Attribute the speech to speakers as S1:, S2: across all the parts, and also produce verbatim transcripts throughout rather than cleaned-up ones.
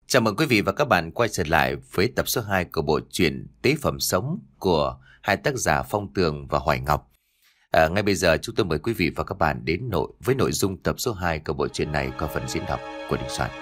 S1: Chào mừng quý vị và các bạn quay trở lại với tập số hai của bộ truyện Tế phẩm sống của hai tác giả Phong Tường và Hoài Ngọc. À, ngay bây giờ chúng tôi mời quý vị và các bạn đến nội với nội dung tập số hai của bộ truyện này qua phần diễn đọc của Đình Soạn.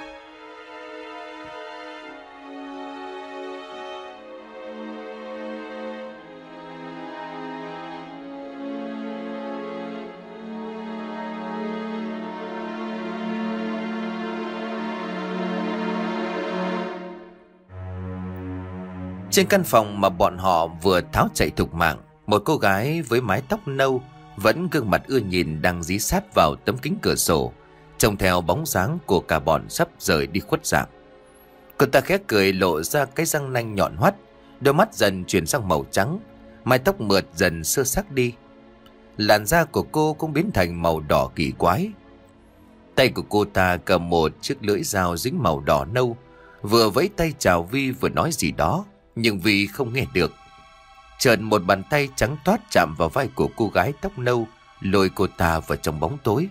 S1: Trên căn phòng mà bọn họ vừa tháo chạy thục mạng, một cô gái với mái tóc nâu vẫn gương mặt ưa nhìn đang dí sát vào tấm kính cửa sổ, trông theo bóng dáng của cả bọn sắp rời đi khuất dạng. Cô ta khẽ cười lộ ra cái răng nanh nhọn hoắt, đôi mắt dần chuyển sang màu trắng, mái tóc mượt dần xơ xác đi. Làn da của cô cũng biến thành màu đỏ kỳ quái. Tay của cô ta cầm một chiếc lưỡi dao dính màu đỏ nâu, vừa vẫy tay chào Vi vừa nói gì đó, nhưng Vi không nghe được. Chợt một bàn tay trắng toát chạm vào vai của cô gái tóc nâu, lôi cô ta vào trong bóng tối.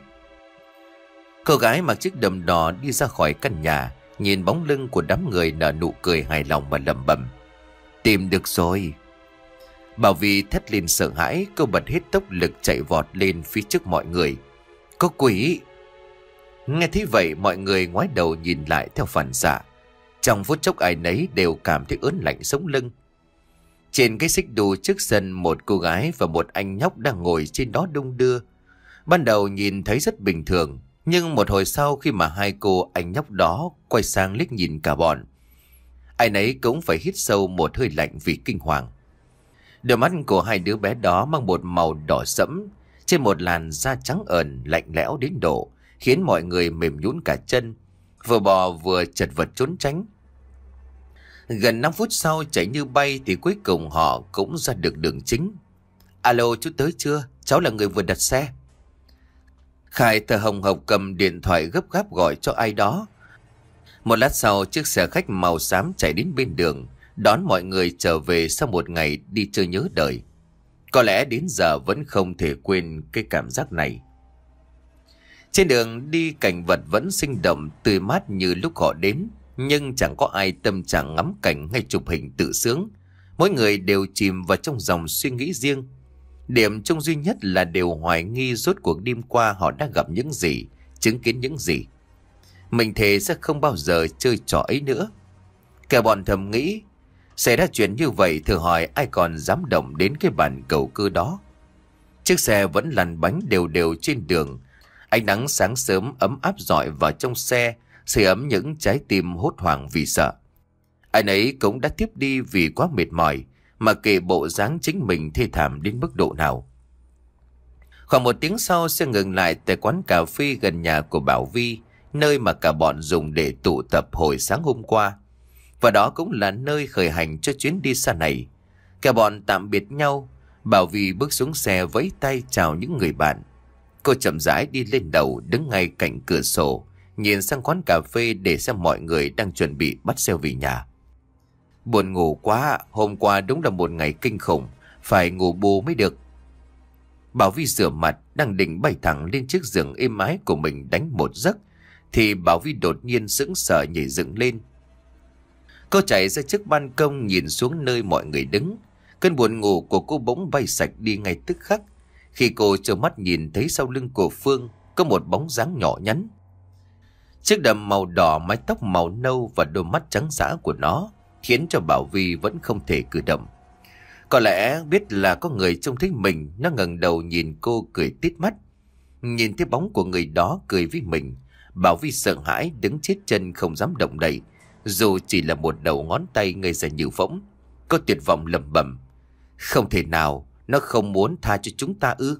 S1: Cô gái mặc chiếc đầm đỏ đi ra khỏi căn nhà, nhìn bóng lưng của đám người nở nụ cười hài lòng và lẩm bẩm: tìm được rồi. Bảo Vi thét lên sợ hãi, cô bật hết tốc lực chạy vọt lên phía trước mọi người. Có quỷ! Nghe thấy vậy, mọi người ngoái đầu nhìn lại theo phản xạ. Trong phút chốc ai nấy đều cảm thấy ớn lạnh sống lưng. Trên cái xích đu trước sân, một cô gái và một anh nhóc đang ngồi trên đó đung đưa. Ban đầu nhìn thấy rất bình thường, nhưng một hồi sau khi mà hai cô anh nhóc đó quay sang liếc nhìn cả bọn, ai nấy cũng phải hít sâu một hơi lạnh vì kinh hoàng. Đôi mắt của hai đứa bé đó mang một màu đỏ sẫm, trên một làn da trắng ẩn lạnh lẽo đến độ khiến mọi người mềm nhũn cả chân, vừa bò vừa chật vật trốn tránh. Gần năm phút sau chạy như bay thì cuối cùng họ cũng ra được đường chính. Alo, chú tới chưa? Cháu là người vừa đặt xe. Khải thở hồng hộc cầm điện thoại gấp gáp gọi cho ai đó. Một lát sau, chiếc xe khách màu xám chạy đến bên đường, đón mọi người trở về sau một ngày đi chơi nhớ đời. Có lẽ đến giờ vẫn không thể quên cái cảm giác này. Trên đường đi, cảnh vật vẫn sinh động tươi mát như lúc họ đến, nhưng chẳng có ai tâm trạng ngắm cảnh hay chụp hình tự sướng. Mỗi người đều chìm vào trong dòng suy nghĩ riêng. Điểm chung duy nhất là đều hoài nghi rốt cuộc đêm qua họ đã gặp những gì, chứng kiến những gì. Mình thề sẽ không bao giờ chơi trò ấy nữa. Cả bọn thầm nghĩ, xảy ra chuyện như vậy thử hỏi ai còn dám động đến cái bàn cầu cơ đó. Chiếc xe vẫn lăn bánh đều đều trên đường. Ánh nắng sáng sớm ấm áp rọi vào trong xe, sưởi ấm những trái tim hốt hoảng vì sợ. Anh ấy cũng đã tiếp đi vì quá mệt mỏi, mà kể bộ dáng chính mình thê thảm đến mức độ nào. Khoảng một tiếng sau, xe ngừng lại tại quán cà phê gần nhà của Bảo Vi, nơi mà cả bọn dùng để tụ tập hồi sáng hôm qua. Và đó cũng là nơi khởi hành cho chuyến đi xa này. Cả bọn tạm biệt nhau. Bảo Vi bước xuống xe vẫy tay chào những người bạn. Cô chậm rãi đi lên đầu, đứng ngay cạnh cửa sổ, nhìn sang quán cà phê để xem mọi người đang chuẩn bị bắt xe về nhà. Buồn ngủ quá, hôm qua đúng là một ngày kinh khủng, phải ngủ bù mới được. Bảo Vi rửa mặt, đang định bay thẳng lên chiếc giường êm ái của mình đánh một giấc, thì Bảo Vi đột nhiên sững sờ nhảy dựng lên. Cô chạy ra trước ban công nhìn xuống nơi mọi người đứng. Cơn buồn ngủ của cô bỗng bay sạch đi ngay tức khắc, khi cô trợn mắt nhìn thấy sau lưng của Phương có một bóng dáng nhỏ nhắn. Chiếc đầm màu đỏ, mái tóc màu nâu và đôi mắt trắng dã của nó khiến cho Bảo Vi vẫn không thể cử động. Có lẽ biết là có người trông thấy mình, nó ngẩng đầu nhìn cô cười tít mắt. Nhìn thấy bóng của người đó cười với mình, Bảo Vi sợ hãi đứng chết chân không dám động đậy, dù chỉ là một đầu ngón tay ngây ra như phỗng. Cô tuyệt vọng lẩm bẩm: không thể nào, nó không muốn tha cho chúng ta ư?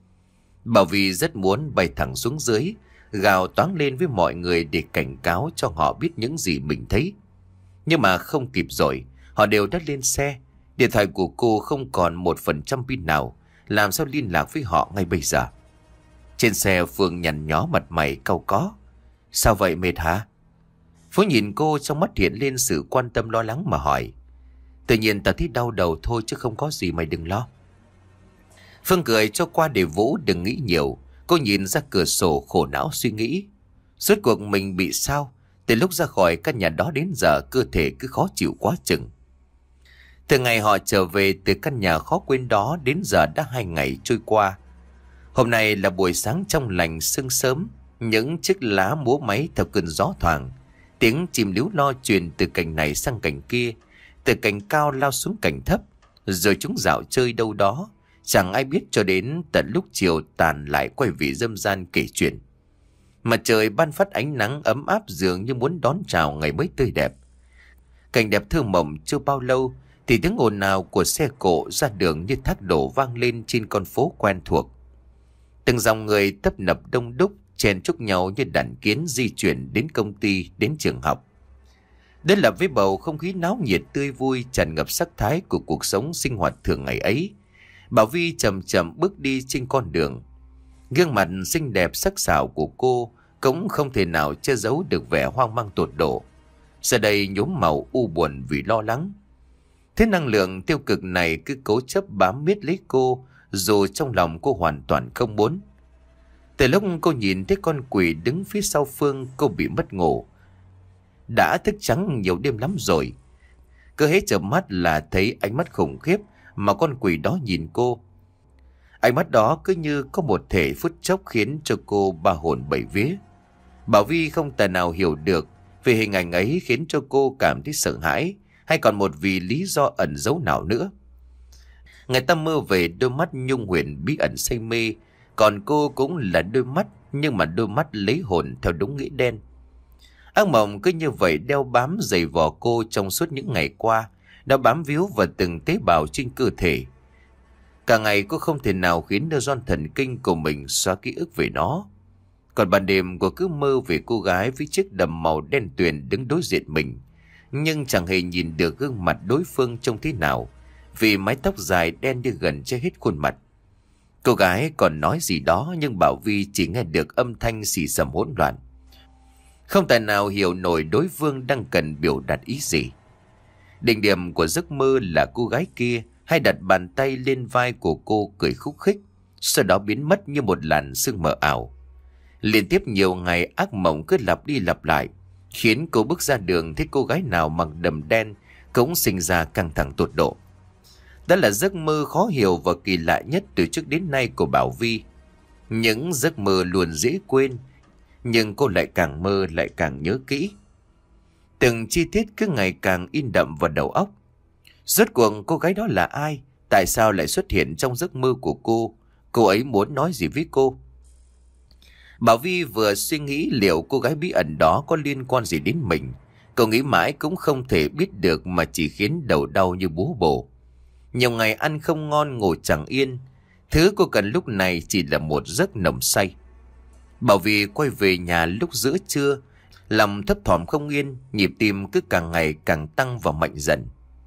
S1: Bảo Vi rất muốn bay thẳng xuống dưới, gào toáng lên với mọi người để cảnh cáo cho họ biết những gì mình thấy. Nhưng mà không kịp rồi, họ đều đã lên xe. Điện thoại của cô không còn một phần trăm pin nào, làm sao liên lạc với họ ngay bây giờ? Trên xe, Phương nhăn nhó mặt mày cau có. Sao vậy, mệt hả? Phú nhìn cô, trong mắt hiện lên sự quan tâm lo lắng mà hỏi. Tự nhiên tao thấy đau đầu thôi chứ không có gì, mày đừng lo. Phương cười cho qua để Vũ đừng nghĩ nhiều. Cô nhìn ra cửa sổ khổ não suy nghĩ. Rốt cuộc mình bị sao? Từ lúc ra khỏi căn nhà đó đến giờ cơ thể cứ khó chịu quá chừng. Từ ngày họ trở về từ căn nhà khó quên đó đến giờ đã hai ngày trôi qua. Hôm nay là buổi sáng trong lành sương sớm, những chiếc lá múa máy theo cơn gió thoảng. Tiếng chim líu lo truyền từ cành này sang cành kia, từ cành cao lao xuống cành thấp, rồi chúng dạo chơi đâu đó. Chẳng ai biết cho đến tận lúc chiều tàn lại quay về râm ran kể chuyện. Mặt trời ban phát ánh nắng ấm áp dường như muốn đón chào ngày mới tươi đẹp. Cảnh đẹp thơ mộng chưa bao lâu thì tiếng ồn ào của xe cộ ra đường như thác đổ vang lên trên con phố quen thuộc. Từng dòng người tấp nập đông đúc chen chúc nhau như đàn kiến di chuyển đến công ty, đến trường học. Đây là với bầu không khí náo nhiệt tươi vui tràn ngập sắc thái của cuộc sống sinh hoạt thường ngày ấy. Bảo Vi chậm chậm bước đi trên con đường. Gương mặt xinh đẹp sắc sảo của cô cũng không thể nào che giấu được vẻ hoang mang tột độ. Giờ đây nhuốm màu u buồn vì lo lắng. Thế năng lượng tiêu cực này cứ cố chấp bám miết lấy cô, dù trong lòng cô hoàn toàn không muốn. Từ lúc cô nhìn thấy con quỷ đứng phía sau Phương, cô bị mất ngủ. Đã thức trắng nhiều đêm lắm rồi. Cứ hết chợp mắt là thấy ánh mắt khủng khiếp mà con quỷ đó nhìn cô. Ánh mắt đó cứ như có một thể phút chốc khiến cho cô ba hồn bảy vía. Bảo Vi không tài nào hiểu được vì hình ảnh ấy khiến cho cô cảm thấy sợ hãi, hay còn một vì lý do ẩn giấu nào nữa. Người ta mơ về đôi mắt nhung huyền bí ẩn say mê, còn cô cũng là đôi mắt, nhưng mà đôi mắt lấy hồn theo đúng nghĩa đen. Ác mộng cứ như vậy đeo bám giày vò cô trong suốt những ngày qua, đã bám víu vào từng tế bào trên cơ thể. Cả ngày cô không thể nào khiến neuron thần kinh của mình xóa ký ức về nó. Còn ban đêm cô cứ mơ về cô gái với chiếc đầm màu đen tuyền đứng đối diện mình, nhưng chẳng hề nhìn được gương mặt đối phương trông thế nào, vì mái tóc dài đen như gần che hết khuôn mặt. Cô gái còn nói gì đó nhưng Bảo Vi chỉ nghe được âm thanh xì xầm hỗn loạn. Không tài nào hiểu nổi đối phương đang cần biểu đạt ý gì. Đỉnh điểm của giấc mơ là cô gái kia hay đặt bàn tay lên vai của cô cười khúc khích, sau đó biến mất như một làn sương mờ ảo. Liên tiếp nhiều ngày ác mộng cứ lặp đi lặp lại, khiến cô bước ra đường thấy cô gái nào mặc đầm đen cũng sinh ra căng thẳng tột độ. Đó là giấc mơ khó hiểu và kỳ lạ nhất từ trước đến nay của Bảo Vi. Những giấc mơ luôn dễ quên, nhưng cô lại càng mơ lại càng nhớ kỹ. Từng chi tiết cứ ngày càng in đậm vào đầu óc. Rốt cuộc cô gái đó là ai? Tại sao lại xuất hiện trong giấc mơ của cô? Cô ấy muốn nói gì với cô? Bảo Vi vừa suy nghĩ liệu cô gái bí ẩn đó có liên quan gì đến mình. Cô nghĩ mãi cũng không thể biết được mà chỉ khiến đầu đau như búa bổ. Nhiều ngày ăn không ngon ngủ chẳng yên. Thứ cô cần lúc này chỉ là một giấc nồng say. Bảo Vi quay về nhà lúc giữa trưa, lòng thấp thỏm không yên, nhịp tim cứ càng ngày càng tăng và mạnh dần.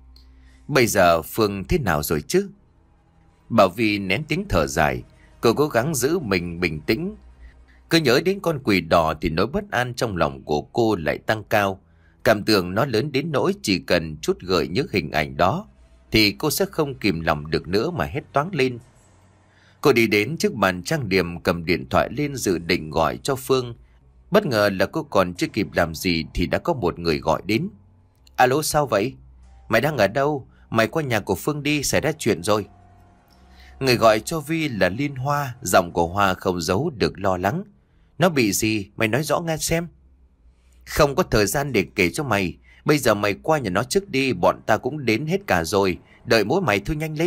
S1: Bây giờ Phương thế nào rồi chứ? Bảo Vi nén tiếng thở dài, cô cố gắng giữ mình bình tĩnh. Cứ nhớ đến con quỷ đỏ thì nỗi bất an trong lòng của cô lại tăng cao. Cảm tưởng nó lớn đến nỗi chỉ cần chút gợi nhớ hình ảnh đó thì cô sẽ không kìm lòng được nữa mà hét toáng lên. Cô đi đến trước bàn trang điểm, cầm điện thoại lên dự định gọi cho Phương. Bất ngờ là cô còn chưa kịp làm gì thì đã có một người gọi đến. Alo, sao vậy? Mày đang ở đâu? Mày qua nhà của Phương đi, xảy ra chuyện rồi. Người gọi cho Vi là Liên Hoa, giọng của Hoa không giấu được lo lắng. Nó bị gì? Mày nói rõ nghe xem. Không có thời gian để kể cho mày. Bây giờ mày qua nhà nó trước đi, bọn ta cũng đến hết cả rồi. Đợi mỗi mày thôi, nhanh lên.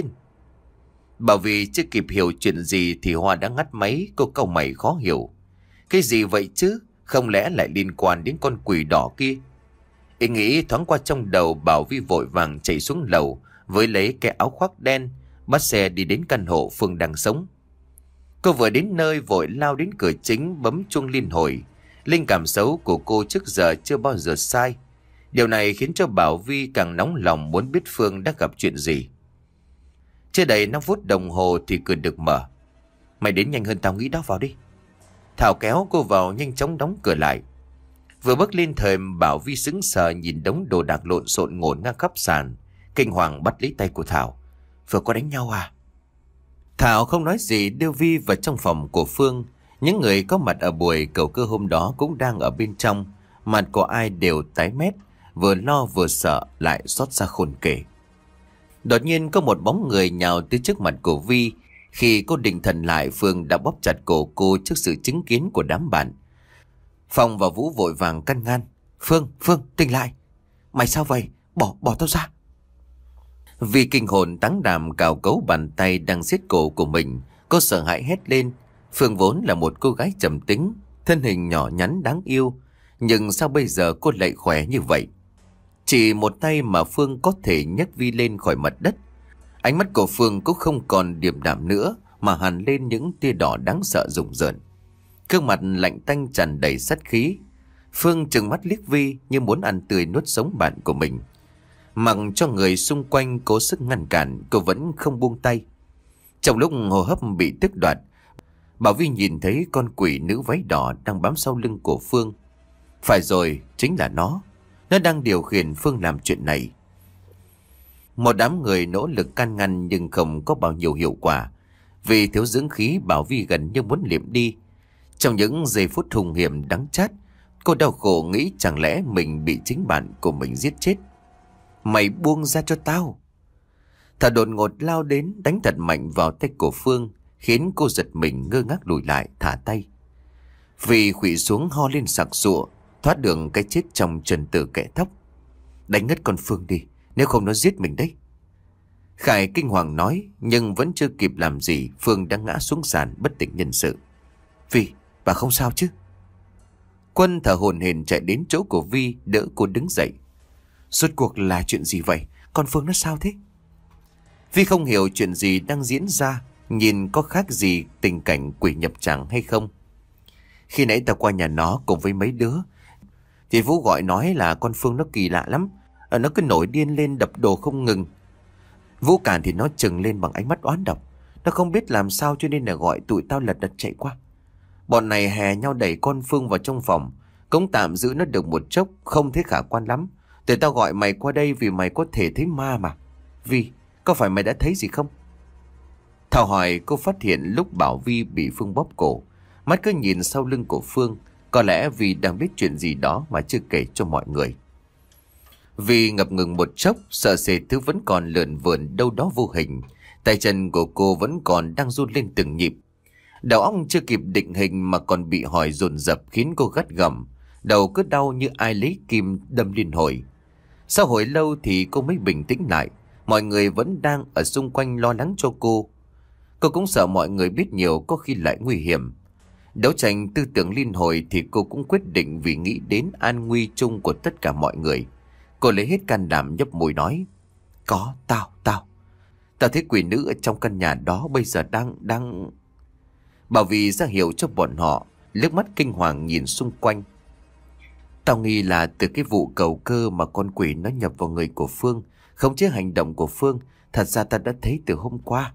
S1: Bảo Vi chưa kịp hiểu chuyện gì thì Hoa đã ngắt máy. Cô cau mày khó hiểu. Cái gì vậy chứ? Không lẽ lại liên quan đến con quỷ đỏ kia? Ý nghĩ thoáng qua trong đầu, Bảo Vi vội vàng chạy xuống lầu với lấy cái áo khoác đen, bắt xe đi đến căn hộ Phương đang sống. Cô vừa đến nơi vội lao đến cửa chính bấm chuông liên hồi. Linh cảm xấu của cô trước giờ chưa bao giờ sai. Điều này khiến cho Bảo Vi càng nóng lòng muốn biết Phương đã gặp chuyện gì. Chưa đầy năm phút đồng hồ thì cửa được mở. Mày đến nhanh hơn tao nghĩ đó, vào đi. Thảo kéo cô vào nhanh chóng đóng cửa lại. Vừa bước lên thời, Bảo Vi sững sờ nhìn đống đồ đạc lộn xộn ngổn ngang khắp sàn, kinh hoàng bắt lấy tay của Thảo. Vừa có đánh nhau à? Thảo không nói gì đưa Vi vào trong phòng của Phương. Những người có mặt ở buổi cầu cơ hôm đó cũng đang ở bên trong, Mặt của ai đều tái mét, vừa lo vừa sợ lại xót xa khôn kể. Đột nhiên có một bóng người nhào tới trước mặt của Vi. Khi cô định thần lại, Phương đã bóp chặt cổ cô trước sự chứng kiến của đám bạn. Phong và Vũ vội vàng căn ngăn. Phương, Phương, tỉnh lại. Mày sao vậy? Bỏ, bỏ tao ra. Vi kinh hồn táng đàm cào cấu bàn tay đang siết cổ của mình. Cô sợ hãi hét lên. Phương vốn là một cô gái trầm tính, thân hình nhỏ nhắn đáng yêu. Nhưng sao bây giờ cô lại khỏe như vậy? Chỉ một tay mà Phương có thể nhấc Vi lên khỏi mặt đất. Ánh mắt của Phương cũng không còn điềm đạm nữa, mà hằn lên những tia đỏ đáng sợ rùng rợn. Gương mặt lạnh tanh tràn đầy sát khí. Phương trừng mắt liếc Vi như muốn ăn tươi nuốt sống bạn của mình. Mặc cho người xung quanh cố sức ngăn cản, cô vẫn không buông tay. Trong lúc hô hấp bị tước đoạt, Bảo Vi nhìn thấy con quỷ nữ váy đỏ đang bám sau lưng của Phương. Phải rồi, chính là nó. Nó đang điều khiển Phương làm chuyện này. Một đám người nỗ lực can ngăn nhưng không có bao nhiêu hiệu quả. Vì thiếu dưỡng khí, Bảo Vi gần như muốn liệm đi. Trong những giây phút hung hiểm đắng chát, cô đau khổ nghĩ chẳng lẽ mình bị chính bạn của mình giết chết. Mày buông ra cho tao. Thảo đột ngột lao đến đánh thật mạnh vào tay của Phương, khiến cô giật mình ngơ ngác lùi lại thả tay. Vì khuỵu xuống ho lên sặc sụa, thoát đường cái chết trong trần tử kẻ tóc. Đánh ngất con Phương đi, nếu không nó giết mình đấy. Khải kinh hoàng nói, nhưng vẫn chưa kịp làm gì, Phương đã ngã xuống sàn bất tỉnh nhân sự. Vi, bà không sao chứ? Quân thở hổn hển chạy đến chỗ của Vi, đỡ cô đứng dậy. Rốt cuộc là chuyện gì vậy? Con Phương nó sao thế? Vi không hiểu chuyện gì đang diễn ra, nhìn có khác gì tình cảnh quỷ nhập tràng hay không. Khi nãy tao qua nhà nó cùng với mấy đứa, thì Vũ gọi nói là con Phương nó kỳ lạ lắm. Nó cứ nổi điên lên đập đồ không ngừng. Vũ cản thì nó trừng lên bằng ánh mắt oán độc. Nó không biết làm sao cho nên là gọi tụi tao lật đật chạy qua. Bọn này hè nhau đẩy con Phương vào trong phòng, cũng tạm giữ nó được một chốc, không thấy khả quan lắm. Tụi tao gọi mày qua đây vì mày có thể thấy ma mà. Vi, có phải mày đã thấy gì không? Thảo hỏi, cô phát hiện lúc Bảo Vi bị Phương bóp cổ, mắt cứ nhìn sau lưng của Phương. Có lẽ vì đang biết chuyện gì đó mà chưa kể cho mọi người. Vì ngập ngừng một chốc, sợ sệt thứ vẫn còn lượn vượn đâu đó vô hình. Tay chân của cô vẫn còn đang run lên từng nhịp. Đầu óc chưa kịp định hình mà còn bị hỏi dồn dập khiến cô gắt gỏng. Đầu cứ đau như ai lấy kim đâm liên hồi. Sau hồi lâu thì cô mới bình tĩnh lại. Mọi người vẫn đang ở xung quanh lo lắng cho cô. Cô cũng sợ mọi người biết nhiều có khi lại nguy hiểm. Đấu tranh tư tưởng liên hồi thì cô cũng quyết định vì nghĩ đến an nguy chung của tất cả mọi người. Cô lấy hết can đảm nhấp môi nói. Có, tao, tao. Tao thấy quỷ nữ ở trong căn nhà đó bây giờ đang, đang... Bảo Vi ra hiệu cho bọn họ, liếc mắt kinh hoàng nhìn xung quanh. Tao nghi là từ cái vụ cầu cơ mà con quỷ nó nhập vào người của Phương, không chế hành động của Phương. Thật ra ta đã thấy từ hôm qua.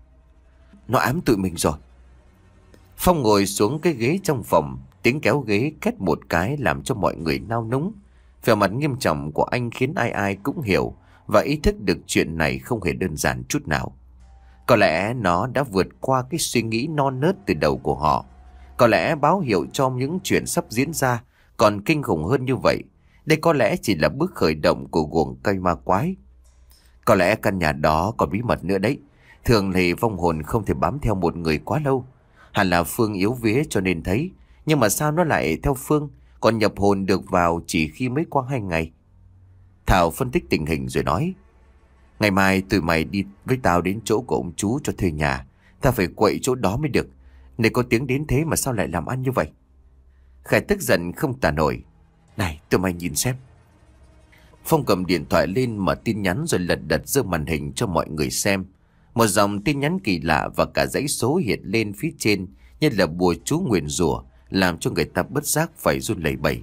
S1: Nó ám tụi mình rồi. Phong ngồi xuống cái ghế trong phòng, tiếng kéo ghế két một cái làm cho mọi người nao núng. Vẻ mặt nghiêm trọng của anh khiến ai ai cũng hiểu và ý thức được chuyện này không hề đơn giản chút nào. Có lẽ nó đã vượt qua cái suy nghĩ non nớt từ đầu của họ. Có lẽ báo hiệu cho những chuyện sắp diễn ra còn kinh khủng hơn như vậy. Đây có lẽ chỉ là bước khởi động của guồng cây ma quái. Có lẽ căn nhà đó có bí mật nữa đấy. Thường thì vong hồn không thể bám theo một người quá lâu. Hẳn là Phương yếu vía cho nên thấy. Nhưng mà sao nó lại theo Phương, còn nhập hồn được vào chỉ khi mới qua hai ngày? Thảo phân tích tình hình rồi nói. Ngày mai tụi mày đi với tao đến chỗ của ông chú cho thuê nhà. Tao phải quậy chỗ đó mới được. Này có tiếng đến thế mà sao lại làm ăn như vậy? Khải tức giận không tả nổi. Này tụi mày nhìn xem. Phong cầm điện thoại lên mở tin nhắn rồi lật đật giơ màn hình cho mọi người xem. Một dòng tin nhắn kỳ lạ và cả dãy số hiện lên phía trên như là bùa chú nguyền rủa, làm cho người ta bất giác phải run lẩy bẩy.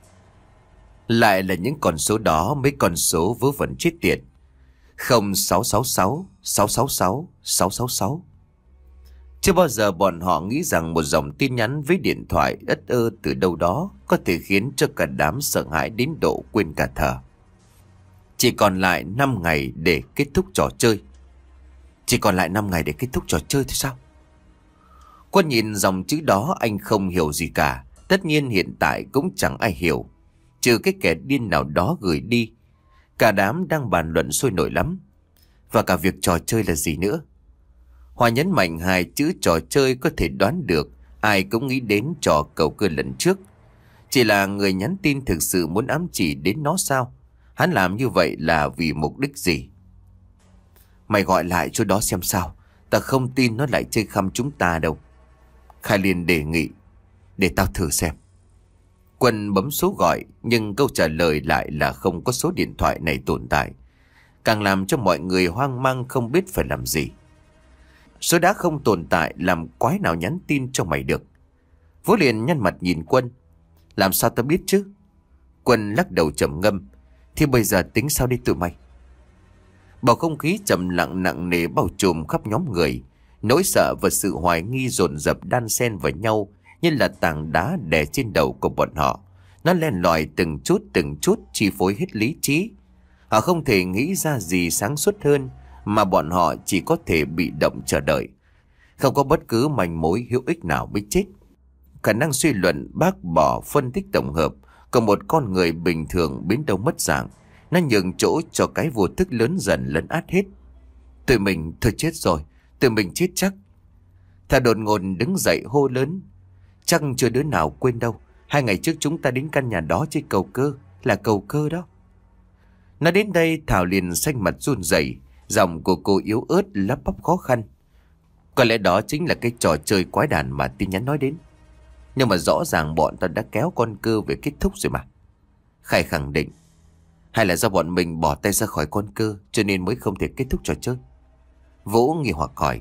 S1: Lại là những con số đó, mấy con số vớ vẩn chết tiệt. Không sáu sáu sáu, sáu sáu sáu, sáu sáu sáu. Chưa bao giờ bọn họ nghĩ rằng một dòng tin nhắn với điện thoại ất ơ từ đâu đó có thể khiến cho cả đám sợ hãi đến độ quên cả thở. Chỉ còn lại năm ngày để kết thúc trò chơi. Chỉ còn lại năm ngày để kết thúc trò chơi thì sao? Quân nhìn dòng chữ đó anh không hiểu gì cả. Tất nhiên hiện tại cũng chẳng ai hiểu. trừ cái kẻ điên nào đó gửi đi. Cả đám đang bàn luận sôi nổi lắm. Và cả việc trò chơi là gì nữa? Hòa nhấn mạnh hai chữ trò chơi có thể đoán được, ai cũng nghĩ đến trò cầu cơ lần trước. Chỉ là người nhắn tin thực sự muốn ám chỉ đến nó sao? Hắn làm như vậy là vì mục đích gì? Mày gọi lại chỗ đó xem sao. Ta không tin nó lại chơi khăm chúng ta đâu. Khai Liên đề nghị. Để tao thử xem. Quân bấm số gọi, nhưng câu trả lời lại là không có số điện thoại này tồn tại. Càng làm cho mọi người hoang mang không biết phải làm gì. Số đã không tồn tại, làm quái nào nhắn tin cho mày được? Vũ liền nhăn mặt nhìn Quân. Làm sao tao biết chứ? Quân lắc đầu trầm ngâm. Thì bây giờ tính sao đi tụi mày? Bầu không khí trầm lặng nặng nề bao trùm khắp nhóm người. Nỗi sợ và sự hoài nghi dồn dập đan xen vào nhau, như là tảng đá đè trên đầu của bọn họ. Nó len lỏi từng chút từng chút chi phối hết lý trí. Họ không thể nghĩ ra gì sáng suốt hơn, mà bọn họ chỉ có thể bị động chờ đợi. Không có bất cứ manh mối hữu ích nào mới chết. Khả năng suy luận bác bỏ phân tích tổng hợp của một con người bình thường biến đâu mất dạng. Nó nhường chỗ cho cái vô thức lớn dần lấn át hết. Tụi mình thôi chết rồi. Tụi mình chết chắc. Thà đột ngột đứng dậy hô lớn. Chắc chưa đứa nào quên đâu. Hai ngày trước chúng ta đến căn nhà đó chơi cầu cơ. Là cầu cơ đó. Nói đến đây Thảo liền xanh mặt run rẩy, giọng của cô yếu ớt lắp bắp khó khăn. Có lẽ đó chính là cái trò chơi quái đản mà tin nhắn nói đến. Nhưng mà rõ ràng bọn ta đã kéo con cơ về kết thúc rồi mà. Khai khẳng định. Hay là do bọn mình bỏ tay ra khỏi con cơ, cho nên mới không thể kết thúc trò chơi? Vũ nghi hoặc hỏi.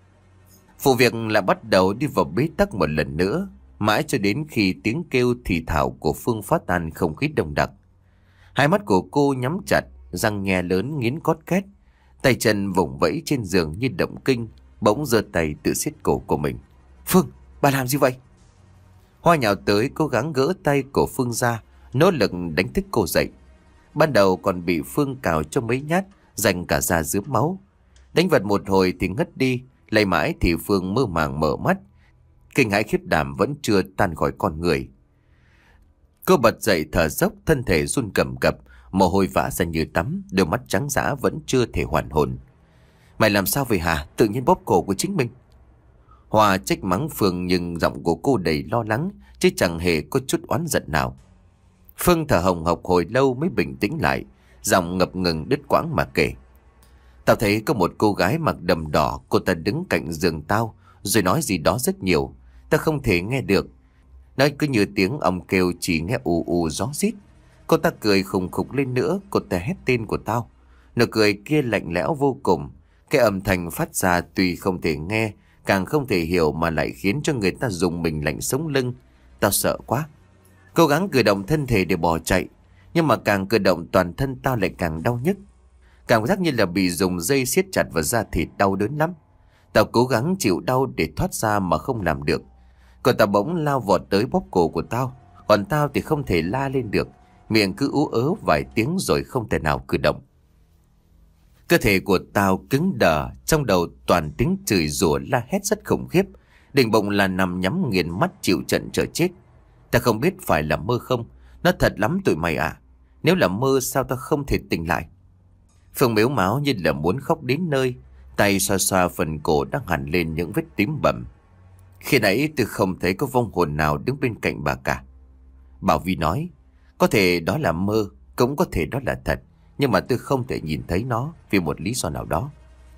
S1: Vụ việc lại bắt đầu đi vào bế tắc một lần nữa, mãi cho đến khi tiếng kêu thì thào của Phương phá tan không khí đông đặc. Hai mắt của cô nhắm chặt, răng nghe lớn nghiến cót két, tay chân vùng vẫy trên giường như động kinh, bỗng giơ tay tự siết cổ của mình. Phương, bà làm gì vậy? Hoa nhào tới cố gắng gỡ tay của Phương ra, nỗ lực đánh thức cô dậy. Ban đầu còn bị Phương cào cho mấy nhát, dành cả da rướm máu. Đánh vật một hồi thì ngất đi, lấy mãi thì Phương mơ màng mở mắt. Kinh hãi khiếp đảm vẫn chưa tan khỏi con người. Cô bật dậy thở dốc, thân thể run cầm cập, mồ hôi vã ra như tắm, đôi mắt trắng dã vẫn chưa thể hoàn hồn. Mày làm sao vậy hả? Tự nhiên bóp cổ của chính mình. Hòa trách mắng Phương, nhưng giọng của cô đầy lo lắng, chứ chẳng hề có chút oán giận nào. Phương thở hồng hộc hồi lâu mới bình tĩnh lại, giọng ngập ngừng đứt quãng mà kể. Tao thấy có một cô gái mặc đầm đỏ, cô ta đứng cạnh giường tao, rồi nói gì đó rất nhiều. Ta không thể nghe được. Nói cứ như tiếng ong kêu, chỉ nghe ù ù gió rít. Cô ta cười khùng khục lên nữa, cô ta hét tên của tao. Nụ cười kia lạnh lẽo vô cùng. Cái âm thanh phát ra tuy không thể nghe, càng không thể hiểu, mà lại khiến cho người ta dùng mình lạnh sống lưng. Tao sợ quá. Cố gắng cử động thân thể để bỏ chạy, nhưng mà càng cử động toàn thân tao lại càng đau nhức. Cảm giác như là bị dùng dây siết chặt vào da thịt, đau đớn lắm. Tao cố gắng chịu đau để thoát ra mà không làm được. Còn tao bỗng lao vọt tới bóp cổ của tao. Còn tao thì không thể la lên được, miệng cứ ú ớ vài tiếng rồi không thể nào cử động. Cơ thể của tao cứng đờ, trong đầu toàn tiếng chửi rủa la hét rất khủng khiếp. Định bụng là nằm nhắm nghiền mắt chịu trận chờ chết. Ta không biết phải là mơ không. Nó thật lắm tụi mày à. Nếu là mơ sao ta không thể tỉnh lại? Phương mếu máo như là muốn khóc đến nơi, tay xoa xoa phần cổ đang hằn lên những vết tím bầm. Khi nãy tôi không thấy có vong hồn nào đứng bên cạnh bà cả. Bảo Vi nói, có thể đó là mơ, cũng có thể đó là thật, nhưng mà tôi không thể nhìn thấy nó vì một lý do nào đó.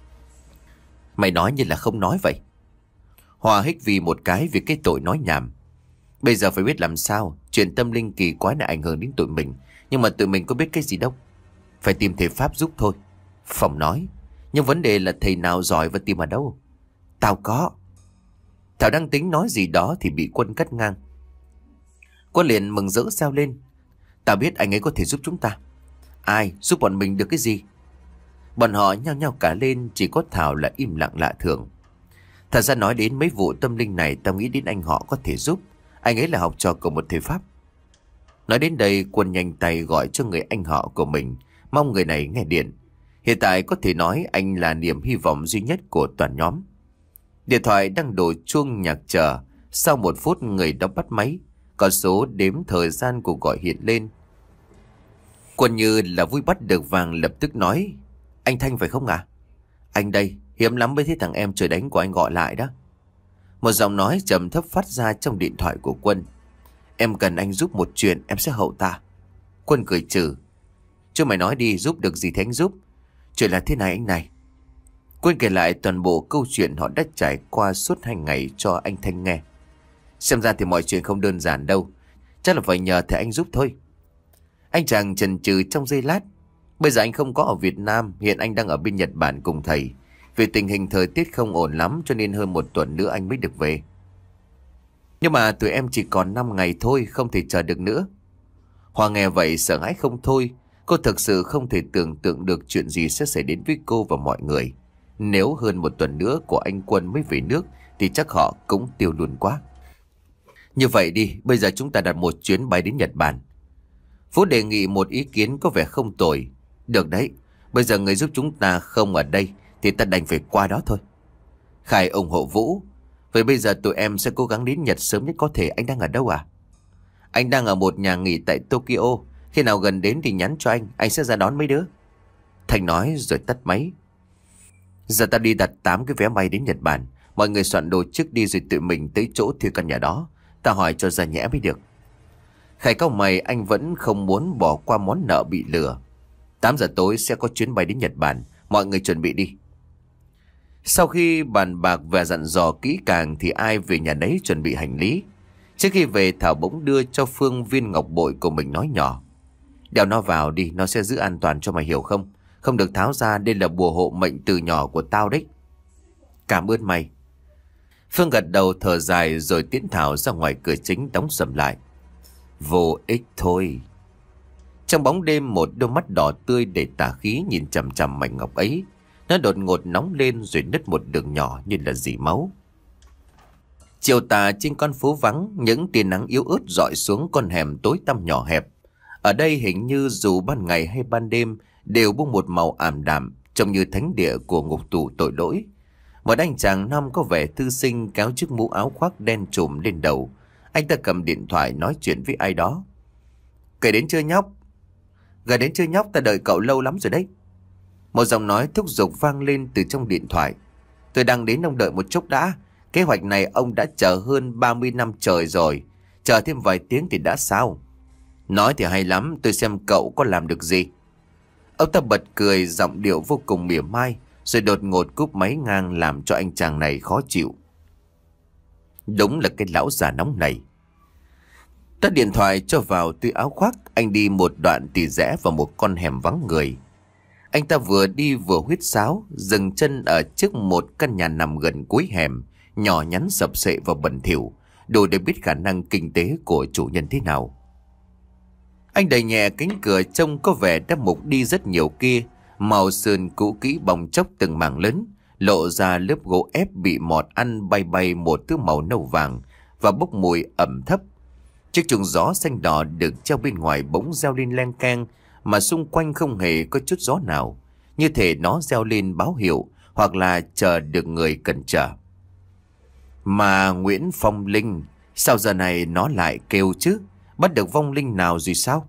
S1: Mày nói như là không nói vậy. Hòa hích vì một cái vì cái tội nói nhảm. Bây giờ phải biết làm sao. Chuyện tâm linh kỳ quái này ảnh hưởng đến tụi mình, nhưng mà tụi mình có biết cái gì đâu. Phải tìm thầy Pháp giúp thôi. Phòng nói, nhưng vấn đề là thầy nào giỏi và tìm ở đâu? Tao có. Thảo đang tính nói gì đó thì bị Quân cắt ngang. Quân liền mừng rỡ reo lên. Tao biết anh ấy có thể giúp chúng ta. Ai giúp bọn mình được cái gì? Bọn họ nhao nhao cả lên, chỉ có Thảo là im lặng lạ thường. Thật ra nói đến mấy vụ tâm linh này, tao nghĩ đến anh họ có thể giúp. Anh ấy là học trò của một thầy Pháp. Nói đến đây, Quân nhanh tay gọi cho người anh họ của mình, mong người này nghe điện. Hiện tại có thể nói anh là niềm hy vọng duy nhất của toàn nhóm. Điện thoại đang đổ chuông nhạc chờ. Sau một phút người đó bắt máy. Con số đếm thời gian cuộc gọi hiện lên. Quân như là vui bắt được vàng lập tức nói: Anh Thanh phải không ạ? À? Anh đây, hiếm lắm mới thấy thằng em trời đánh của anh gọi lại đó. Một giọng nói trầm thấp phát ra trong điện thoại của Quân: Em cần anh giúp một chuyện, em sẽ hậu tạ. Quân cười trừ: Chứ mày nói đi, giúp được gì thì anh giúp. Chuyện là thế này anh này. Quân kể lại toàn bộ câu chuyện họ đã trải qua suốt hai ngày cho anh Thanh nghe. Xem ra thì mọi chuyện không đơn giản đâu, chắc là phải nhờ thầy anh giúp thôi. Anh chàng chần chừ trong giây lát: Bây giờ anh không có ở Việt Nam, hiện anh đang ở bên Nhật Bản cùng thầy. Vì tình hình thời tiết không ổn lắm cho nên hơn một tuần nữa anh mới được về. Nhưng mà tụi em chỉ còn năm ngày thôi, không thể chờ được nữa. Hoa nghe vậy sợ hãi không thôi. Cô thực sự không thể tưởng tượng được chuyện gì sẽ xảy đến với cô và mọi người. Nếu hơn một tuần nữa của anh Quân mới về nước thì chắc họ cũng tiêu luôn quá. Như vậy đi, bây giờ chúng ta đặt một chuyến bay đến Nhật Bản. Phú đề nghị một ý kiến có vẻ không tồi. Được đấy, bây giờ người giúp chúng ta không ở đây thì ta đành phải qua đó thôi. Khải ủng hộ Vũ: Vậy bây giờ tụi em sẽ cố gắng đến Nhật sớm nhất có thể. Anh đang ở đâu à? Anh đang ở một nhà nghỉ tại Tokyo. Khi nào gần đến thì nhắn cho anh, anh sẽ ra đón mấy đứa. Thành nói rồi tắt máy. Giờ ta đi đặt tám cái vé bay đến Nhật Bản. Mọi người soạn đồ trước đi rồi tụi mình tới chỗ thuê căn nhà đó. Ta hỏi cho ra nhẽ mới được. Khải cau mày, anh vẫn không muốn bỏ qua món nợ bị lừa. Tám giờ tối sẽ có chuyến bay đến Nhật Bản, mọi người chuẩn bị đi. Sau khi bàn bạc và dặn dò kỹ càng thì ai về nhà đấy chuẩn bị hành lý. Trước khi về, Thảo bỗng đưa cho Phương viên ngọc bội của mình nói nhỏ: Đeo nó vào đi, nó sẽ giữ an toàn cho mày, hiểu không? Không được tháo ra, đây là bùa hộ mệnh từ nhỏ của tao đấy. Cảm ơn mày. Phương gật đầu thở dài rồi tiễn Thảo ra ngoài cửa chính đóng sầm lại. Vô ích thôi. Trong bóng đêm, một đôi mắt đỏ tươi để tà khí nhìn chằm chằm mảnh ngọc ấy. Nó đột ngột nóng lên rồi nứt một đường nhỏ như là dỉ máu. Chiều tà trên con phố vắng, những tia nắng yếu ớt rọi xuống con hẻm tối tăm nhỏ hẹp. Ở đây hình như dù ban ngày hay ban đêm đều bung một màu ảm đạm, trông như thánh địa của ngục tù tội lỗi. Một anh chàng nam có vẻ thư sinh kéo chiếc mũ áo khoác đen trùm lên đầu. Anh ta cầm điện thoại nói chuyện với ai đó. Kể đến chưa nhóc? Gần đến chưa nhóc, ta đợi cậu lâu lắm rồi đấy. Một giọng nói thúc giục vang lên từ trong điện thoại. Tôi đang đến, ông đợi một chút đã. Kế hoạch này ông đã chờ hơn ba mươi năm trời rồi. Chờ thêm vài tiếng thì đã sao? Nói thì hay lắm, tôi xem cậu có làm được gì. Ông ta bật cười, giọng điệu vô cùng mỉa mai, rồi đột ngột cúp máy ngang làm cho anh chàng này khó chịu. Đúng là cái lão già nóng này. Tắt điện thoại cho vào túi áo khoác, anh đi một đoạn thì rẽ vào một con hẻm vắng người. Anh ta vừa đi vừa huýt sáo, dừng chân ở trước một căn nhà nằm gần cuối hẻm, nhỏ nhắn sập xệ và bẩn thỉu, đủ để biết khả năng kinh tế của chủ nhân thế nào. Anh đẩy nhẹ cánh cửa trông có vẻ đã mục đi rất nhiều kia, màu sơn cũ kỹ bong chóc từng mảng lớn, lộ ra lớp gỗ ép bị mọt ăn bay bay một thứ màu nâu vàng và bốc mùi ẩm thấp. Chiếc chuông gió xanh đỏ được treo bên ngoài bỗng reo lên len keng, mà xung quanh không hề có chút gió nào, như thể nó reo lên báo hiệu hoặc là chờ được người cần chờ. Mà Nguyễn Phong Linh, sao giờ này nó lại kêu chứ? Bắt được vong linh nào rồi sao?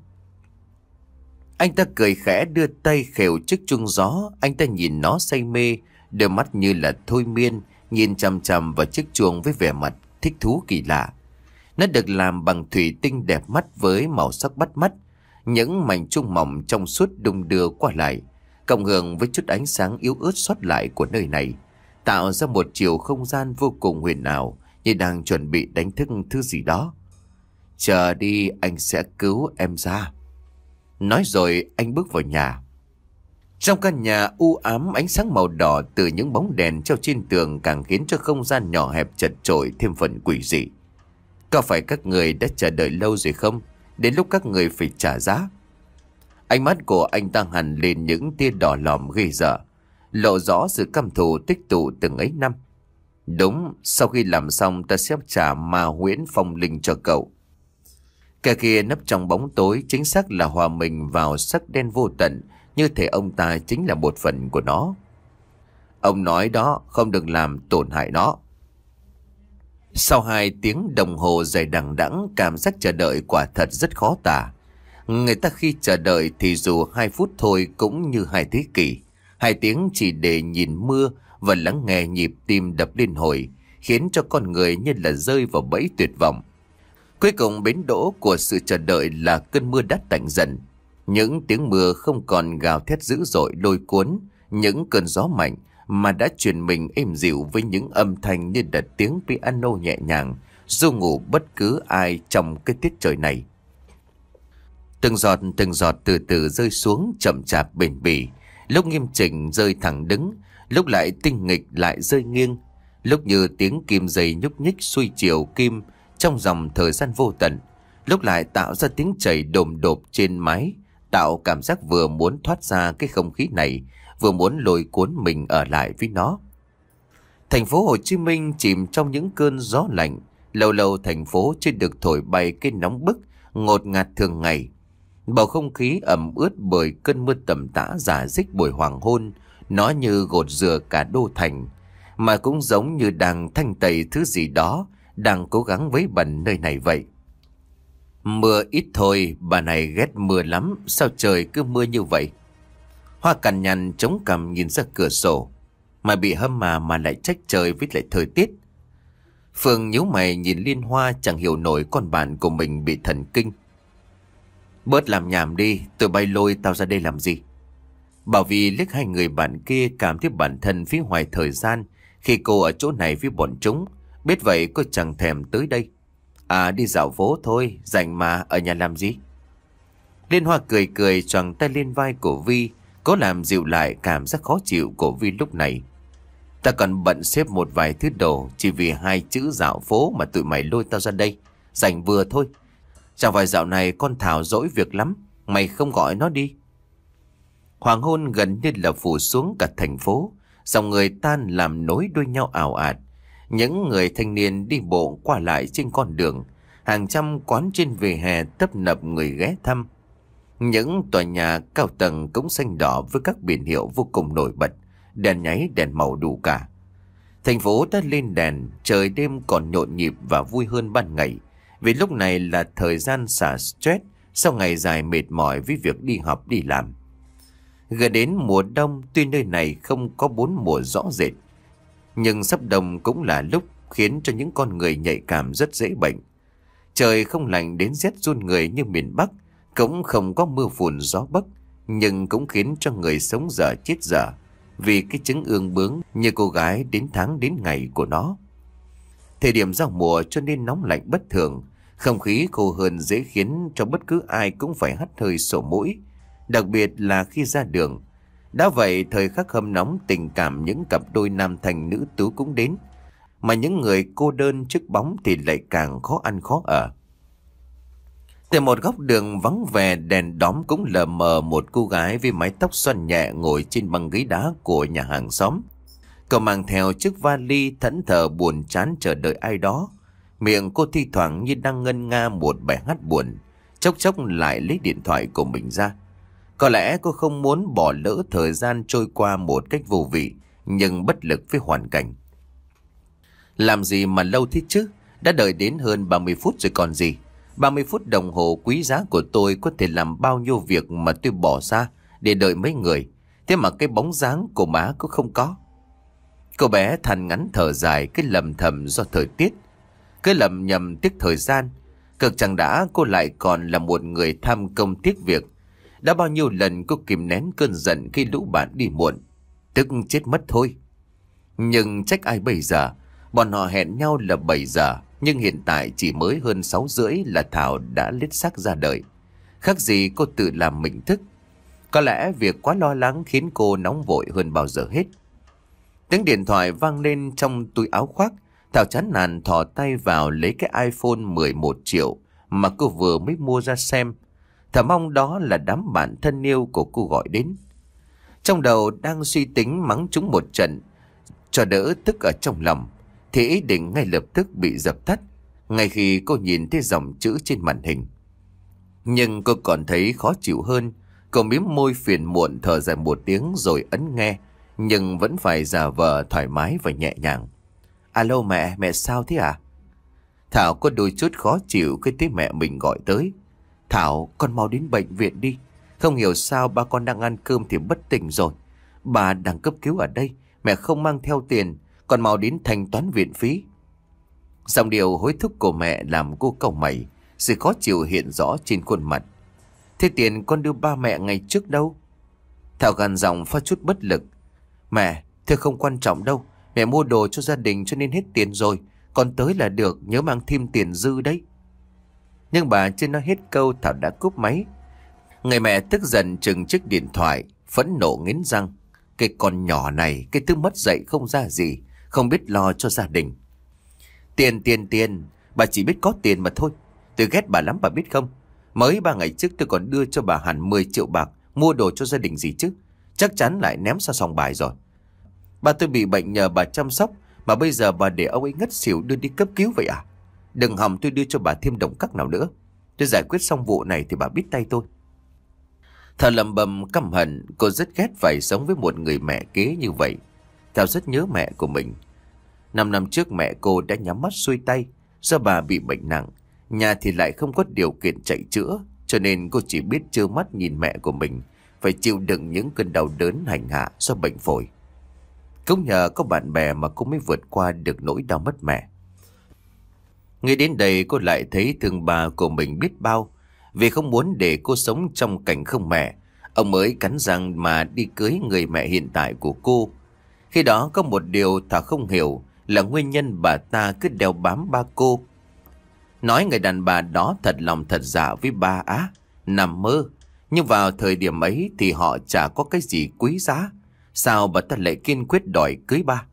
S1: Anh ta cười khẽ đưa tay khều chiếc chuông gió. Anh ta nhìn nó say mê, đôi mắt như là thôi miên, nhìn chằm chằm vào chiếc chuông với vẻ mặt thích thú kỳ lạ. Nó được làm bằng thủy tinh đẹp mắt với màu sắc bắt mắt. Những mảnh chuông mỏng trong suốt đung đưa qua lại, cộng hưởng với chút ánh sáng yếu ớt sót lại của nơi này, tạo ra một chiều không gian vô cùng huyền ảo, như đang chuẩn bị đánh thức thứ gì đó. Chờ đi, anh sẽ cứu em ra. Nói rồi anh bước vào nhà. Trong căn nhà u ám, ánh sáng màu đỏ từ những bóng đèn treo trên tường càng khiến cho không gian nhỏ hẹp chật chội thêm phần quỷ dị. Có phải các người đã chờ đợi lâu rồi không? Đến lúc các người phải trả giá. Ánh mắt của anh ta hằn lên những tia đỏ lòm ghê sợ, lộ rõ sự căm thù tích tụ từng ấy năm. Đúng, sau khi làm xong ta sẽ trả ma Nguyễn Phong Linh cho cậu. Kẻ kia nấp trong bóng tối chính xác là hòa mình vào sắc đen vô tận, như thể ông ta chính là một phần của nó. Ông nói đó, không được làm tổn hại nó. Sau hai tiếng đồng hồ dài đằng đẵng, cảm giác chờ đợi quả thật rất khó tả. Người ta khi chờ đợi thì dù hai phút thôi cũng như hai thế kỷ. Hai tiếng chỉ để nhìn mưa và lắng nghe nhịp tim đập liên hồi, khiến cho con người như là rơi vào bẫy tuyệt vọng. Cuối cùng bến đỗ của sự chờ đợi là cơn mưa đã tạnh dần. Những tiếng mưa không còn gào thét dữ dội lôi cuốn, những cơn gió mạnh mà đã truyền mình êm dịu với những âm thanh như là tiếng piano nhẹ nhàng, du ngủ bất cứ ai trong cái tiết trời này. Từng giọt từng giọt từ từ rơi xuống chậm chạp bền bỉ, lúc nghiêm chỉnh rơi thẳng đứng, lúc lại tinh nghịch lại rơi nghiêng, lúc như tiếng kim dây nhúc nhích xuôi chiều kim trong dòng thời gian vô tận, lúc lại tạo ra tiếng chảy đồm đột trên mái, tạo cảm giác vừa muốn thoát ra cái không khí này, vừa muốn lôi cuốn mình ở lại với nó. Thành phố Hồ Chí Minh chìm trong những cơn gió lạnh, lâu lâu thành phố chưa được thổi bay cái nóng bức ngột ngạt thường ngày. Bầu không khí ẩm ướt bởi cơn mưa tầm tã rả rích buổi hoàng hôn, nó như gột rửa cả đô thành, mà cũng giống như đang thanh tẩy thứ gì đó đang cố gắng vấy bẩn nơi này vậy. Mưa ít thôi, bà này ghét mưa lắm, sao trời cứ mưa như vậy? Hoa cằn nhằn chống cằm nhìn ra cửa sổ. Mà bị hâm mà mà lại trách trời với lại thời tiết. Phương nhíu mày nhìn Liên Hoa, chẳng hiểu nổi con bạn của mình bị thần kinh. Bớt làm nhảm đi, tụi bay lôi tao ra đây làm gì? Bảo Vì liếc hai người bạn kia, cảm thấy bản thân phí hoài thời gian khi cô ở chỗ này với bọn chúng. Biết vậy cô chẳng thèm tới đây. À, đi dạo phố thôi, rảnh mà, ở nhà làm gì? Liên Hoa cười cười choàng tay lên vai của Vi, cố làm dịu lại cảm giác khó chịu của Vi lúc này. Ta còn bận xếp một vài thứ đồ, chỉ vì hai chữ dạo phố mà tụi mày lôi tao ra đây. Rảnh vừa thôi. Chẳng phải dạo này con Thảo dỗi việc lắm, mày không gọi nó đi. Hoàng hôn gần như là phủ xuống cả thành phố, dòng người tan làm nối đuôi nhau ào ạt. Những người thanh niên đi bộ qua lại trên con đường, hàng trăm quán trên vỉa hè tấp nập người ghé thăm. Những tòa nhà cao tầng cũng xanh đỏ với các biển hiệu vô cùng nổi bật, đèn nháy đèn màu đủ cả. Thành phố đã lên đèn, trời đêm còn nhộn nhịp và vui hơn ban ngày, vì lúc này là thời gian xả stress sau ngày dài mệt mỏi với việc đi học đi làm. Gần đến mùa đông, tuy nơi này không có bốn mùa rõ rệt, nhưng sắp đông cũng là lúc khiến cho những con người nhạy cảm rất dễ bệnh. Trời không lạnh đến rét run người như miền Bắc, cũng không có mưa phùn gió bấc, nhưng cũng khiến cho người sống dở chết dở vì cái chứng ương bướng như cô gái đến tháng đến ngày của nó. Thời điểm giao mùa cho nên nóng lạnh bất thường, không khí khô hơn dễ khiến cho bất cứ ai cũng phải hắt hơi sổ mũi, đặc biệt là khi ra đường. Đã vậy, thời khắc hâm nóng, tình cảm những cặp đôi nam thanh nữ tú cũng đến, mà những người cô đơn trước bóng thì lại càng khó ăn khó ở. Từ một góc đường vắng vẻ, đèn đóm cũng lờ mờ một cô gái với mái tóc xoăn nhẹ ngồi trên băng ghế đá của nhà hàng xóm. Cậu mang theo chiếc vali thẫn thờ buồn chán chờ đợi ai đó. Miệng cô thi thoảng như đang ngân nga một bài hát buồn, chốc chốc lại lấy điện thoại của mình ra. Có lẽ cô không muốn bỏ lỡ thời gian trôi qua một cách vô vị, nhưng bất lực với hoàn cảnh. Làm gì mà lâu thế chứ? Đã đợi đến hơn ba mươi phút rồi còn gì. ba mươi phút đồng hồ quý giá của tôi có thể làm bao nhiêu việc mà tôi bỏ ra để đợi mấy người. Thế mà cái bóng dáng của má cũng không có. Cô bé than ngắn thở dài, cái lầm thầm do thời tiết, cái lầm nhầm tiếc thời gian. Cực chẳng đã cô lại còn là một người tham công tiếc việc. Đã bao nhiêu lần cô kìm nén cơn giận khi lũ bạn đi muộn, tức chết mất thôi. Nhưng trách ai bây giờ? Bọn họ hẹn nhau là bảy giờ, nhưng hiện tại chỉ mới hơn sáu rưỡi là Thảo đã lết xác ra đời. Khác gì cô tự làm mình thức. Có lẽ việc quá lo lắng khiến cô nóng vội hơn bao giờ hết. Tiếng điện thoại vang lên trong túi áo khoác. Thảo chán nản thò tay vào lấy cái iPhone mười một triệu mà cô vừa mới mua ra xem. Thảo mong đó là đám bạn thân yêu của cô gọi đến. Trong đầu đang suy tính mắng chúng một trận cho đỡ tức ở trong lòng, thì ý định ngay lập tức bị dập tắt ngay khi cô nhìn thấy dòng chữ trên màn hình. Nhưng cô còn thấy khó chịu hơn. Cô mím môi phiền muộn thở dài một tiếng rồi ấn nghe, nhưng vẫn phải giả vờ thoải mái và nhẹ nhàng. Alo mẹ, mẹ sao thế à? Thảo có đôi chút khó chịu khi thấy mẹ mình gọi tới.
S2: Thảo, con mau đến bệnh viện đi. Không hiểu sao ba con đang ăn cơm thì bất tỉnh rồi. Bà đang cấp cứu ở đây, mẹ không mang theo tiền, con mau đến thanh toán viện phí. Giọng điệu hối thúc của mẹ làm cô cau mày, sự khó chịu hiện rõ trên khuôn mặt. Thế tiền con đưa ba mẹ ngày trước đâu? Thảo gằn giọng pha chút bất lực. Mẹ, thế không quan trọng đâu. Mẹ mua đồ cho gia đình cho nên hết tiền rồi. Con tới là được, nhớ mang thêm tiền dư đấy. Nhưng bà chưa nói hết câu Thảo đã cúp máy. Người mẹ tức giận trừng chiếc điện thoại, phẫn nộ nghiến răng. Cái con nhỏ này, cái thứ mất dạy không ra gì, không biết lo cho gia đình. Tiền, tiền, tiền, bà chỉ biết có tiền mà thôi. Tôi ghét bà lắm bà biết không? Mới ba ngày trước tôi còn đưa cho bà hẳn mười triệu bạc mua đồ cho gia đình gì chứ. Chắc chắn lại ném ra sòng bài rồi. Bà tôi bị bệnh nhờ bà chăm sóc, mà bây giờ bà để ông ấy ngất xỉu đưa đi cấp cứu vậy à? Đừng hòng tôi đưa cho bà thêm đồng cắc nào nữa. Tôi giải quyết xong vụ này thì bà biết tay tôi. Thảo lầm bầm căm hận, cô rất ghét phải sống với một người mẹ kế như vậy. Thảo rất nhớ mẹ của mình. Năm năm trước mẹ cô đã nhắm mắt xuôi tay do bà bị bệnh nặng. Nhà thì lại không có điều kiện chạy chữa, cho nên cô chỉ biết trơ mắt nhìn mẹ của mình phải chịu đựng những cơn đau đớn hành hạ do bệnh phổi. Cũng nhờ có bạn bè mà cô mới vượt qua được nỗi đau mất mẹ. Ngay đến đây cô lại thấy thương bà của mình biết bao. Vì không muốn để cô sống trong cảnh không mẹ, ông mới cắn răng mà đi cưới người mẹ hiện tại của cô. Khi đó có một điều Thảo không hiểu là nguyên nhân bà ta cứ đeo bám ba cô. Nói người đàn bà đó thật lòng thật dạ với ba á, nằm mơ. Nhưng vào thời điểm ấy thì họ chả có cái gì quý giá. Sao bà ta lại kiên quyết đòi cưới ba?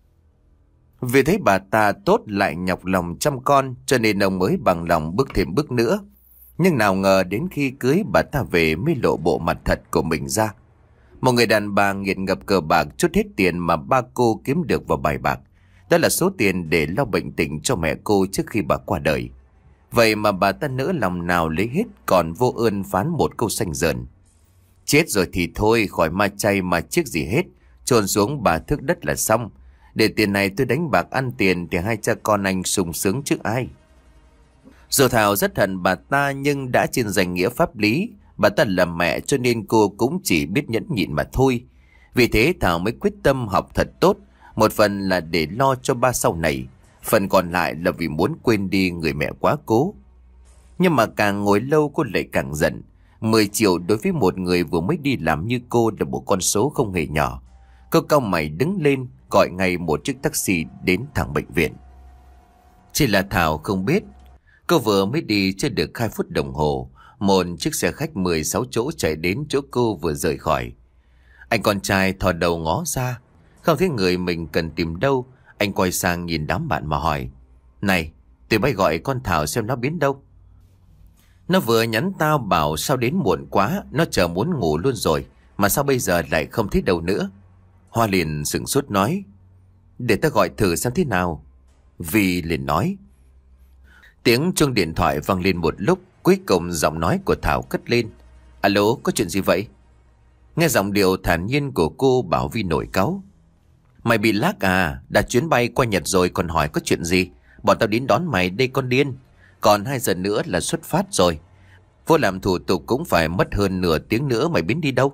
S2: Vì thấy bà ta tốt lại nhọc lòng chăm con, cho nên ông mới bằng lòng bước thêm bước nữa. Nhưng nào ngờ đến khi cưới bà ta về mới lộ bộ mặt thật của mình ra. Một người đàn bà nghiện ngập cờ bạc trút hết tiền mà ba cô kiếm được vào bài bạc. Đó là số tiền để lo bệnh tình cho mẹ cô trước khi bà qua đời. Vậy mà bà ta nỡ lòng nào lấy hết, còn vô ơn phán một câu xanh dờn. Chết rồi thì thôi, khỏi ma chay mà chiếc gì hết, chôn xuống bà thước đất là xong. Để tiền này tôi đánh bạc ăn tiền thì hai cha con anh sung sướng chứ ai. Dù Thảo rất hận bà ta, nhưng đã trên danh nghĩa pháp lý bà ta là mẹ, cho nên cô cũng chỉ biết nhẫn nhịn mà thôi. Vì thế Thảo mới quyết tâm học thật tốt. Một phần là để lo cho ba sau này, phần còn lại là vì muốn quên đi người mẹ quá cố. Nhưng mà càng ngồi lâu cô lại càng giận. Mười triệu đối với một người vừa mới đi làm như cô là một con số không hề nhỏ. Cô cau mày đứng lên, gọi ngay một chiếc taxi đến thẳng bệnh viện. Chỉ là Thảo không biết, cô vừa mới đi chưa được hai phút đồng hồ, một chiếc xe khách mười sáu chỗ chạy đến chỗ cô vừa rời khỏi. Anh con trai thò đầu ngó ra, không thấy người mình cần tìm đâu. Anh quay sang nhìn đám bạn mà hỏi: Này, tụi bay gọi con Thảo xem nó biến đâu. Nó vừa nhắn tao bảo sao đến muộn quá, nó chờ muốn ngủ luôn rồi, mà sao bây giờ lại không thấy đâu nữa. Hoa liền sửng sốt nói: Để ta gọi thử xem thế nào. Vi liền nói. Tiếng chuông điện thoại vang lên một lúc, cuối cùng giọng nói của Thảo cất lên: Alo, có chuyện gì vậy? Nghe giọng điệu thản nhiên của cô, bảo Vi nổi cáu: Mày bị lag à? Đặt chuyến bay qua Nhật rồi còn hỏi có chuyện gì? Bọn tao đến đón mày đây con điên. Còn hai giờ nữa là xuất phát rồi. Vô làm thủ tục cũng phải mất hơn nửa tiếng nữa, mày biến đi đâu?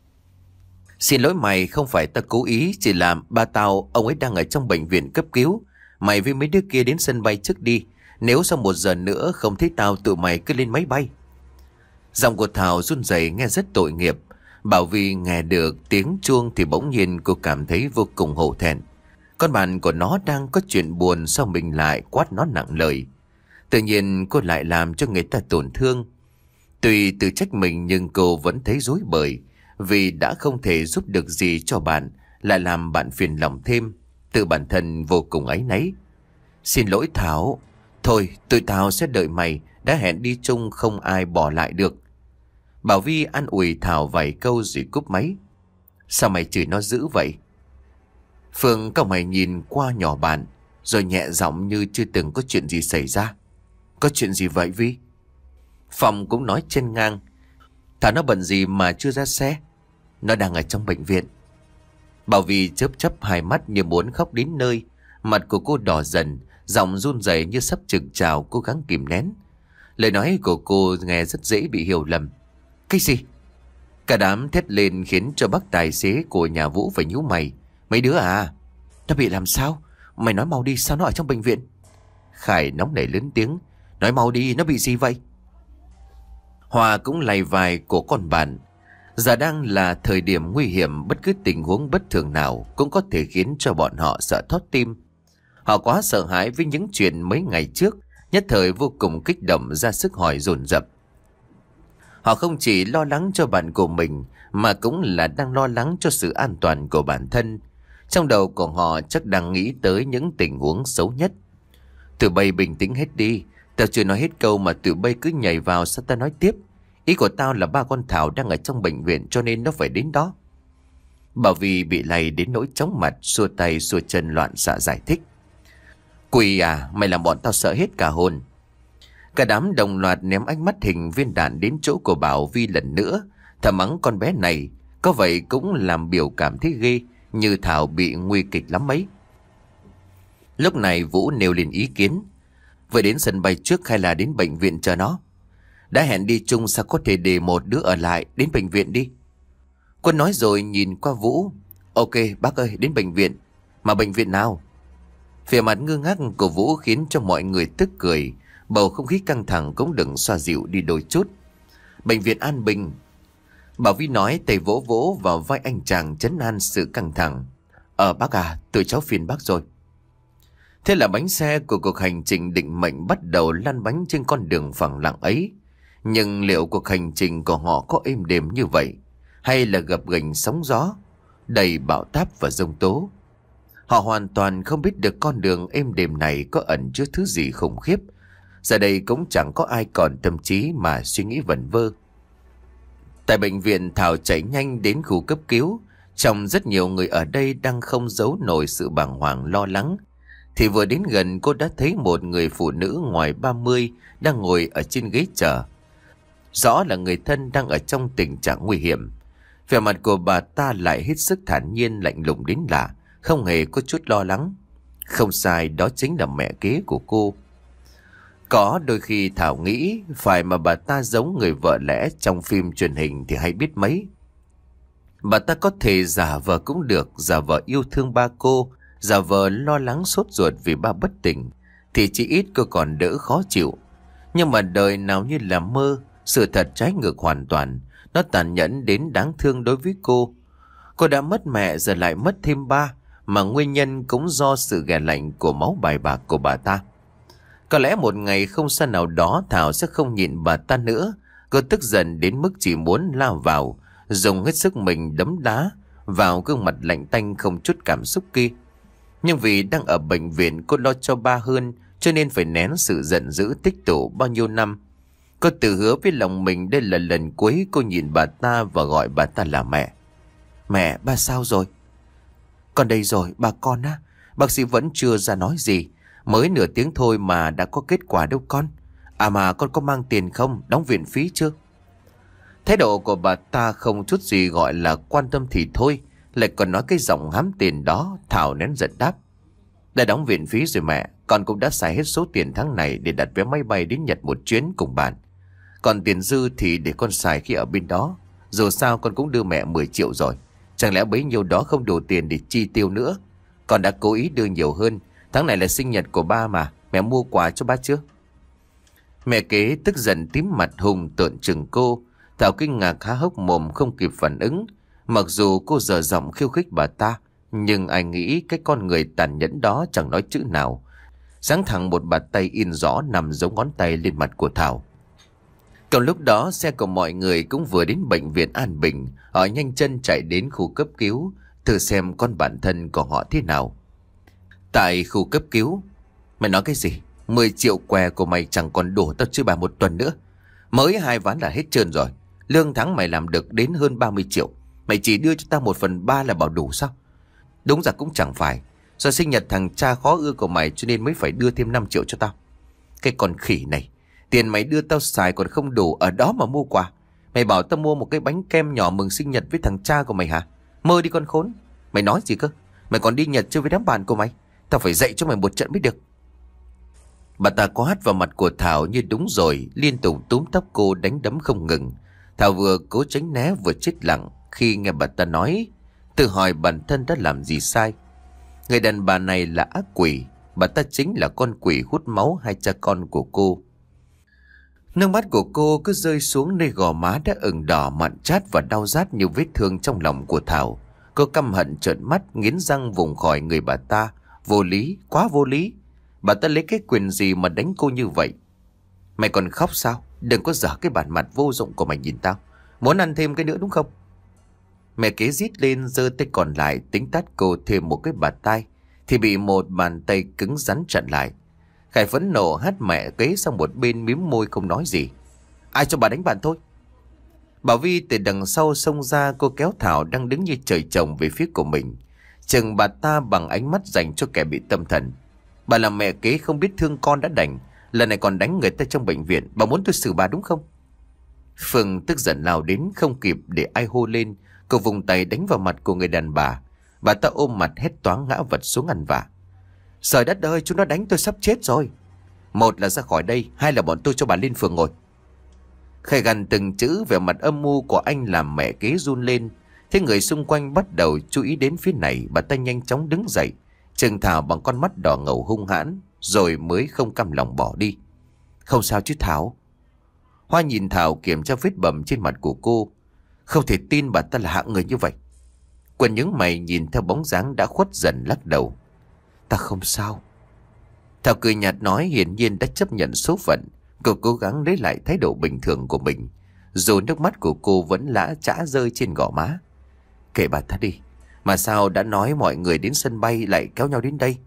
S2: Xin lỗi mày, không phải tao cố ý, chỉ là ba tao, ông ấy đang ở trong bệnh viện cấp cứu. Mày với mấy đứa kia đến sân bay trước đi. Nếu sau một giờ nữa không thấy tao, tụi mày cứ lên máy bay. Giọng của Thảo run rẩy nghe rất tội nghiệp. Bảo Vi nghe được tiếng chuông thì bỗng nhiên cô cảm thấy vô cùng hổ thẹn. Con bạn của nó đang có chuyện buồn, sao mình lại quát nó nặng lời. Tự nhiên cô lại làm cho người ta tổn thương. Tuy tự trách mình nhưng cô vẫn thấy rối bời, vì đã không thể giúp được gì cho bạn, lại làm bạn phiền lòng thêm. Tự bản thân vô cùng áy náy. Xin lỗi Thảo. Thôi tụi tao sẽ đợi mày, đã hẹn đi chung không ai bỏ lại được. Bảo Vi an ủi Thảo vài câu rồi cúp máy. Sao mày chửi nó dữ vậy? Phương cau mày nhìn qua nhỏ bạn, rồi nhẹ giọng như chưa từng có chuyện gì xảy ra. Có chuyện gì vậy Vi? Phong cũng nói chen ngang. Thảo nó bận gì mà chưa ra xe? Nó đang ở trong bệnh viện. Bảo Vi chớp chớp hai mắt như muốn khóc đến nơi. Mặt của cô đỏ dần, giọng run rẩy như sắp trực trào, cố gắng kìm nén. Lời nói của cô nghe rất dễ bị hiểu lầm. Cái gì? Cả đám thét lên khiến cho bác tài xế của nhà Vũ phải nhíu mày. Mấy đứa à? Nó bị làm sao? Mày nói mau đi, sao nó ở trong bệnh viện? Khải nóng nảy lớn tiếng. Nói mau đi, nó bị gì vậy? Hòa cũng lay vai của con bạn. Giờ đang là thời điểm nguy hiểm, bất cứ tình huống bất thường nào cũng có thể khiến cho bọn họ sợ thót tim. Họ quá sợ hãi với những chuyện mấy ngày trước, nhất thời vô cùng kích động, ra sức hỏi dồn dập. Họ không chỉ lo lắng cho bạn của mình mà cũng là đang lo lắng cho sự an toàn của bản thân. Trong đầu của họ chắc đang nghĩ tới những tình huống xấu nhất. Tụi bay bình tĩnh hết đi. Tao chưa nói hết câu mà tụi bay cứ nhảy vào, sao tao nói tiếp? Ý của tao là ba con Thảo đang ở trong bệnh viện cho nên nó phải đến đó. Bảo Vy bị lay đến nỗi chóng mặt, xua tay xua chân loạn xạ giải thích. Quỳ à, mày làm bọn tao sợ hết cả hồn. Cả đám đồng loạt ném ánh mắt hình viên đạn đến chỗ của Bảo Vy lần nữa, thầm mắng con bé này. Có vậy cũng làm biểu cảm thấy ghê, như Thảo bị nguy kịch lắm mấy. Lúc này Vũ nêu lên ý kiến. Vậy đến sân bay trước hay là đến bệnh viện chờ nó? Đã hẹn đi chung sao có thể để một đứa ở lại, đến bệnh viện đi. Quân nói rồi nhìn qua Vũ. Ok bác ơi, đến bệnh viện. Mà bệnh viện nào? Vẻ mặt ngơ ngác của Vũ khiến cho mọi người tức cười. Bầu không khí căng thẳng cũng đừng xoa dịu đi đôi chút. Bệnh viện An Bình. Bảo Vy nói, tay vỗ vỗ vào vai anh chàng trấn an sự căng thẳng. Ờ bác à, tụi cháu phiền bác rồi. Thế là bánh xe của cuộc hành trình định mệnh bắt đầu lăn bánh trên con đường phẳng lặng ấy. Nhưng liệu cuộc hành trình của họ có êm đềm như vậy, hay là gập ghềnh sóng gió, đầy bão táp và giông tố? Họ hoàn toàn không biết được con đường êm đềm này có ẩn chứa thứ gì khủng khiếp. Giờ đây cũng chẳng có ai còn tâm trí mà suy nghĩ vẩn vơ. Tại bệnh viện, Thảo chạy nhanh đến khu cấp cứu. Trong rất nhiều người ở đây đang không giấu nổi sự bàng hoàng lo lắng, thì vừa đến gần cô đã thấy một người phụ nữ ngoài ba mươi đang ngồi ở trên ghế chờ. Rõ là người thân đang ở trong tình trạng nguy hiểm. Vẻ mặt của bà ta lại hết sức thản nhiên, lạnh lùng đến lạ, không hề có chút lo lắng. Không sai, đó chính là mẹ kế của cô. Có đôi khi Thảo nghĩ phải mà bà ta giống người vợ lẽ trong phim truyền hình thì hay biết mấy. Bà ta có thể giả vờ cũng được, giả vờ yêu thương ba cô, giả vờ lo lắng sốt ruột vì ba bất tỉnh, thì chỉ ít cô còn đỡ khó chịu. Nhưng mà đời nào như là mơ, sự thật trái ngược hoàn toàn. Nó tàn nhẫn đến đáng thương đối với cô. Cô đã mất mẹ giờ lại mất thêm ba, mà nguyên nhân cũng do sự ghẻ lạnh của máu bài bạc của bà ta. Có lẽ một ngày không xa nào đó Thảo sẽ không nhịn bà ta nữa. Cô tức giận đến mức chỉ muốn lao vào, dùng hết sức mình đấm đá vào gương mặt lạnh tanh không chút cảm xúc kia. Nhưng vì đang ở bệnh viện, cô lo cho ba hơn, cho nên phải nén sự giận dữ tích tụ bao nhiêu năm. Cô tự hứa với lòng mình đây là lần cuối cô nhìn bà ta và gọi bà ta là mẹ. Mẹ, ba sao rồi? Con đây rồi, bà con á. Bác sĩ vẫn chưa ra nói gì. Mới nửa tiếng thôi mà đã có kết quả đâu con. À mà con có mang tiền không? Đóng viện phí chưa? Thái độ của bà ta không chút gì gọi là quan tâm thì thôi, lại còn nói cái giọng hám tiền đó. Thảo nén giận đáp. Đã đóng viện phí rồi mẹ. Con cũng đã xài hết số tiền tháng này để đặt vé máy bay đến Nhật một chuyến cùng bạn. Còn tiền dư thì để con xài khi ở bên đó. Dù sao con cũng đưa mẹ mười triệu rồi. Chẳng lẽ bấy nhiêu đó không đủ tiền để chi tiêu nữa? Con đã cố ý đưa nhiều hơn. Tháng này là sinh nhật của ba mà. Mẹ mua quà cho ba chưa? Mẹ kế tức giận tím mặt hùng tợn chừng cô. Thảo kinh ngạc há hốc mồm không kịp phản ứng. Mặc dù cô dở giọng khiêu khích bà ta, nhưng ai nghĩ cái con người tàn nhẫn đó chẳng nói chữ nào. Giáng thẳng một bàn tay in rõ nằm giống ngón tay lên mặt của Thảo. Còn lúc đó xe của mọi người cũng vừa đến bệnh viện An Bình. Họ nhanh chân chạy đến khu cấp cứu, thử xem con bạn thân của họ thế nào. Tại khu cấp cứu. Mày nói cái gì? mười triệu què của mày chẳng còn đủ tao chơi bài một tuần nữa. Mới hai ván là hết trơn rồi. Lương tháng mày làm được đến hơn ba mươi triệu. Mày chỉ đưa cho tao một phần ba là bảo đủ sao? Đúng ra cũng chẳng phải. Do sinh nhật thằng cha khó ưa của mày cho nên mới phải đưa thêm năm triệu cho tao. Cái con khỉ này. Tiền mày đưa tao xài còn không đủ ở đó mà mua quà. Mày bảo tao mua một cái bánh kem nhỏ mừng sinh nhật với thằng cha của mày hả? Mơ đi con khốn. Mày nói gì cơ? Mày còn đi Nhật chơi với đám bạn của mày. Tao phải dạy cho mày một trận mới được. Bà ta quát vào mặt của Thảo như đúng rồi, liên tục túm tóc cô đánh đấm không ngừng. Thảo vừa cố tránh né vừa chết lặng khi nghe bà ta nói, tự hỏi bản thân đã làm gì sai. Người đàn bà này là ác quỷ, bà ta chính là con quỷ hút máu hai cha con của cô. Nước mắt của cô cứ rơi xuống nơi gò má đã ửng đỏ mặn chát và đau rát như vết thương trong lòng của Thảo. Cô căm hận trợn mắt, nghiến răng vùng khỏi người bà ta. Vô lý, quá vô lý. Bà ta lấy cái quyền gì mà đánh cô như vậy? Mày còn khóc sao? Đừng có dở cái bản mặt vô dụng của mày nhìn tao. Muốn ăn thêm cái nữa đúng không? Mẹ kế rít lên, giơ tay còn lại tính tát cô thêm một cái bạt tai, thì bị một bàn tay cứng rắn chặn lại. Khải phẫn nộ hất mẹ kế sang một bên, mím môi không nói gì. Ai cho bà đánh bạn thôi? Bảo Vi từ đằng sau xông ra, cô kéo Thảo đang đứng như trời trồng về phía của mình, chừng bà ta bằng ánh mắt dành cho kẻ bị tâm thần. Bà là mẹ kế không biết thương con đã đành, lần này còn đánh người ta trong bệnh viện. Bà muốn tôi xử bà đúng không? Phương tức giận lao đến, không kịp để ai hô lên, cô vùng tay đánh vào mặt của người đàn bà. Bà ta ôm mặt hét toáng ngã vật xuống ăn vạ. Trời đất ơi, chúng nó đánh tôi sắp chết rồi. Một là ra khỏi đây, hai là bọn tôi cho bà lên phường ngồi. Khải gằn từng chữ, vẻ mặt âm mưu của anh làm mẹ kế run lên. Thế người xung quanh bắt đầu chú ý đến phía này, bà ta nhanh chóng đứng dậy, chừng Thảo bằng con mắt đỏ ngầu hung hãn, rồi mới không cam lòng bỏ đi. Không sao chứ Thảo? Hoa nhìn Thảo kiểm tra vết bầm trên mặt của cô. Không thể tin bà ta là hạng người như vậy. Quân nhướng mày nhìn theo bóng dáng đã khuất dần, lắc đầu. Ta không sao. Thảo cười nhạt nói, hiển nhiên đã chấp nhận số phận. Cô cố gắng lấy lại thái độ bình thường của mình, dù nước mắt của cô vẫn lã chã rơi trên gò má. Kệ bà ta đi. Mà sao đã nói mọi người đến sân bay lại kéo nhau đến đây?